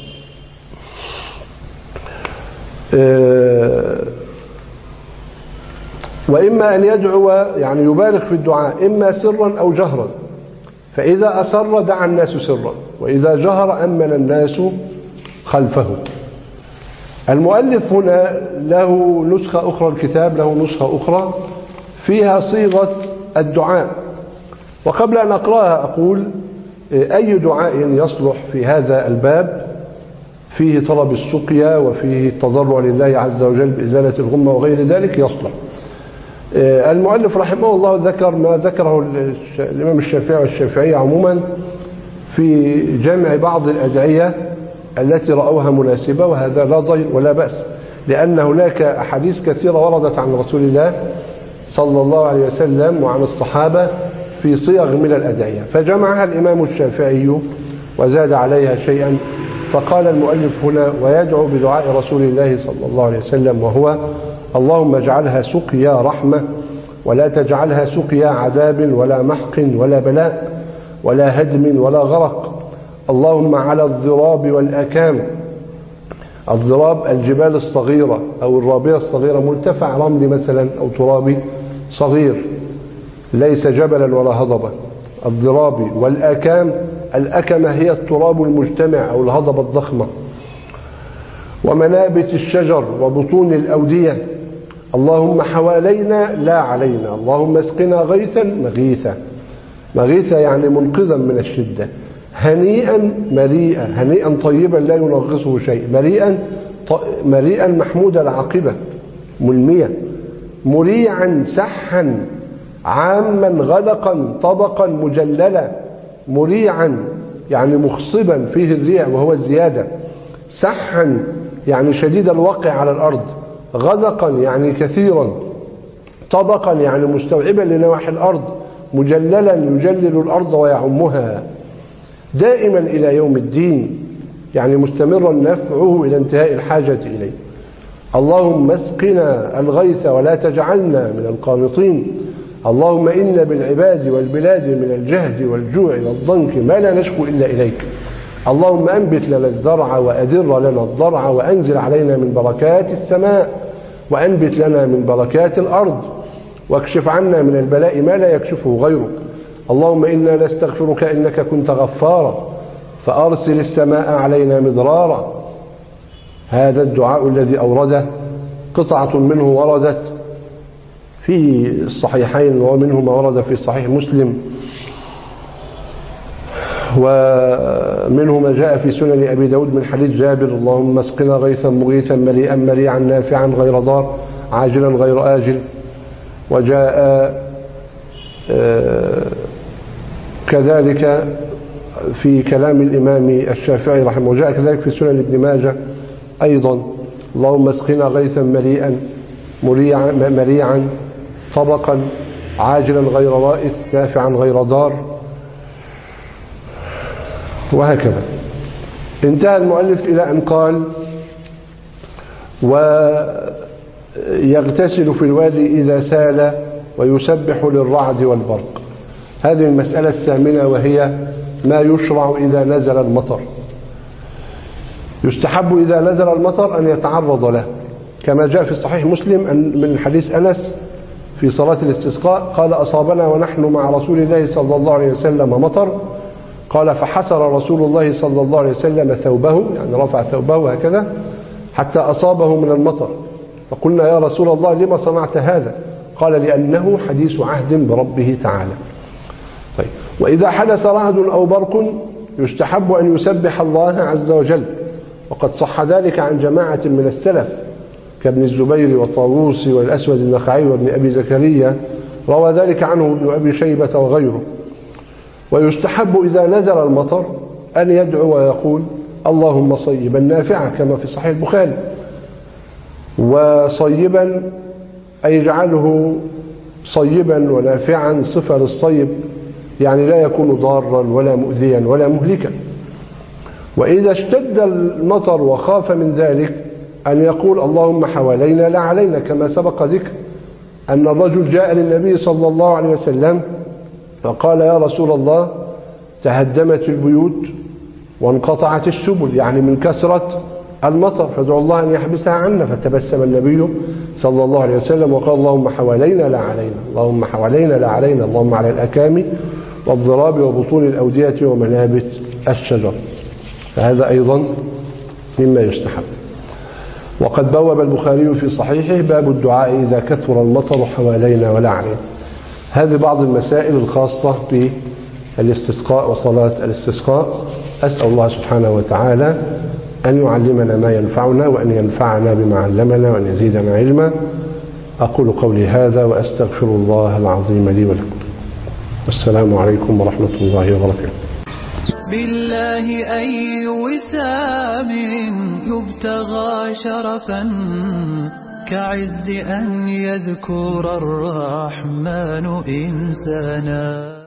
وإما أن يدعو يعني يبالغ في الدعاء إما سرا أو جهرا، فإذا أسر دعا الناس سرا، وإذا جهر أمن الناس خلفه. المؤلف هنا له نسخة أخرى، الكتاب له نسخة أخرى فيها صيغة الدعاء. وقبل أن أقرأها أقول أي دعاء يصلح في هذا الباب فيه طلب السقيا وفيه التضرع لله عز وجل بإزالة الغمة وغير ذلك يصلح. المؤلف رحمه الله ذكر ما ذكره الإمام الشافعي والشافعية عموما في جمع بعض الأدعية التي رأوها مناسبة، وهذا لا ضير ولا بأس، لأن هناك أحاديث كثيرة وردت عن رسول الله صلى الله عليه وسلم وعن الصحابة في صيغ من الأدعية، فجمعها الإمام الشافعي وزاد عليها شيئا. فقال المؤلف هنا ويدعو بدعاء رسول الله صلى الله عليه وسلم، وهو اللهم اجعلها سقيا رحمة ولا تجعلها سقيا عذاب ولا محق ولا بلاء ولا هدم ولا غرق. اللهم على الضراب والأكام، الضراب الجبال الصغيرة أو الرابية الصغيرة، مرتفع رملي مثلا أو ترابي صغير ليس جبلا ولا هضبا، الضراب والأكام، الأكمة هي التراب المجتمع أو الهضبة الضخمة، ومنابت الشجر وبطون الأودية. اللهم حوالينا لا علينا، اللهم اسقنا غيثا مغيثا، مغيثا يعني منقذا من الشدة، هنيئا مريئا، هنيئا طيبا لا ينغصه شيء، مريئا مريئا محمود العاقبة ملميا، مريعا سحا عاما غلقا طبقا مجللا، مريعا يعني مخصبا فيه الريع وهو الزيادة، سحا يعني شديد الوقع على الأرض، غدقا يعني كثيرا، طبقا يعني مستوعبا لنواحي الأرض، مجللا يجلل الأرض ويعمها، دائما إلى يوم الدين يعني مستمرا نفعه إلى انتهاء الحاجة إليه. اللهم اسقنا الغيث ولا تجعلنا من القانطين، اللهم إن بالعباد والبلاد من الجهد والجوع والضنك ما لا نشكو إلا إليك. اللهم أنبت لنا الزرع وأدر لنا الضرع وأنزل علينا من بركات السماء وأنبت لنا من بركات الأرض واكشف عنا من البلاء ما لا يكشفه غيرك. اللهم إنا نستغفرك إنك كنت غفارا فأرسل السماء علينا مدرارا. هذا الدعاء الذي أورده قطعة منه وردت في الصحيحين ومنه ما ورد في صحيح مسلم ومنه ما جاء في سنن أبي داود من حديث جابر: اللهم اسقنا غيثا مغيثا مليئا مريعا نافعا غير ضار عاجلا غير آجل. وجاء كذلك في كلام الإمام الشافعي رحمه الله، وجاء كذلك في سنن ابن ماجه أيضا: اللهم اسقنا غيثا مليئا مريعا طبقا عاجلا غير رائث نافعا غير ضار، وهكذا. انتهى المؤلف إلى أن قال: ويغتسل في الوادي إذا سال ويسبح للرعد والبرق. هذه المسألة الثامنة، وهي ما يشرع إذا نزل المطر. يستحب إذا نزل المطر أن يتعرض له، كما جاء في صحيح مسلم من حديث أنس في صلاة الاستسقاء قال: أصابنا ونحن مع رسول الله صلى الله عليه وسلم مطر، قال: فحسر رسول الله صلى الله عليه وسلم ثوبه، يعني رفع ثوبه هكذا حتى أصابه من المطر، فقلنا: يا رسول الله لما صنعت هذا؟ قال: لأنه حديث عهد بربه تعالى. طيب. وإذا حدث رعد أو برق يستحب أن يسبح الله عز وجل، وقد صح ذلك عن جماعة من السلف كابن الزبير والطاووس والأسود النخعي وابن أبي زكريا، روى ذلك عنه ابن أبي شيبة وغيره. ويستحب إذا نزل المطر أن يدعو ويقول: اللهم صيبا نافعا، كما في صحيح البخاري. وصيبا أي يجعله صيبا ونافعا صفة للصيب، يعني لا يكون ضارا ولا مؤذيا ولا مهلكا. وإذا اشتد المطر وخاف من ذلك أن يقول: اللهم حوالينا لا علينا، كما سبق ذكر أن الرجل جاء للنبي صلى الله عليه وسلم فقال: يا رسول الله تهدمت البيوت وانقطعت السبل، يعني من كثرة المطر، فادعوا الله أن يحبسها عنا. فتبسم النبي صلى الله عليه وسلم وقال: اللهم حوالينا لا علينا، اللهم حوالينا لا علينا، اللهم على الأكام والضراب وبطون الأودية ومنابت الشجر. فهذا أيضا مما يستحب. وقد بوب البخاري في صحيحه باب الدعاء إذا كثر المطر حوالينا ولا علينا. هذه بعض المسائل الخاصة بالاستسقاء وصلاة الاستسقاء. أسأل الله سبحانه وتعالى أن يعلمنا ما ينفعنا وأن ينفعنا بما علمنا وأن يزيدنا علما. أقول قولي هذا وأستغفر الله العظيم لي ولكم. والسلام عليكم ورحمة الله وبركاته. بالله أي وسام يبتغى شرفا كعز أن يذكر الرحمن إنسانا.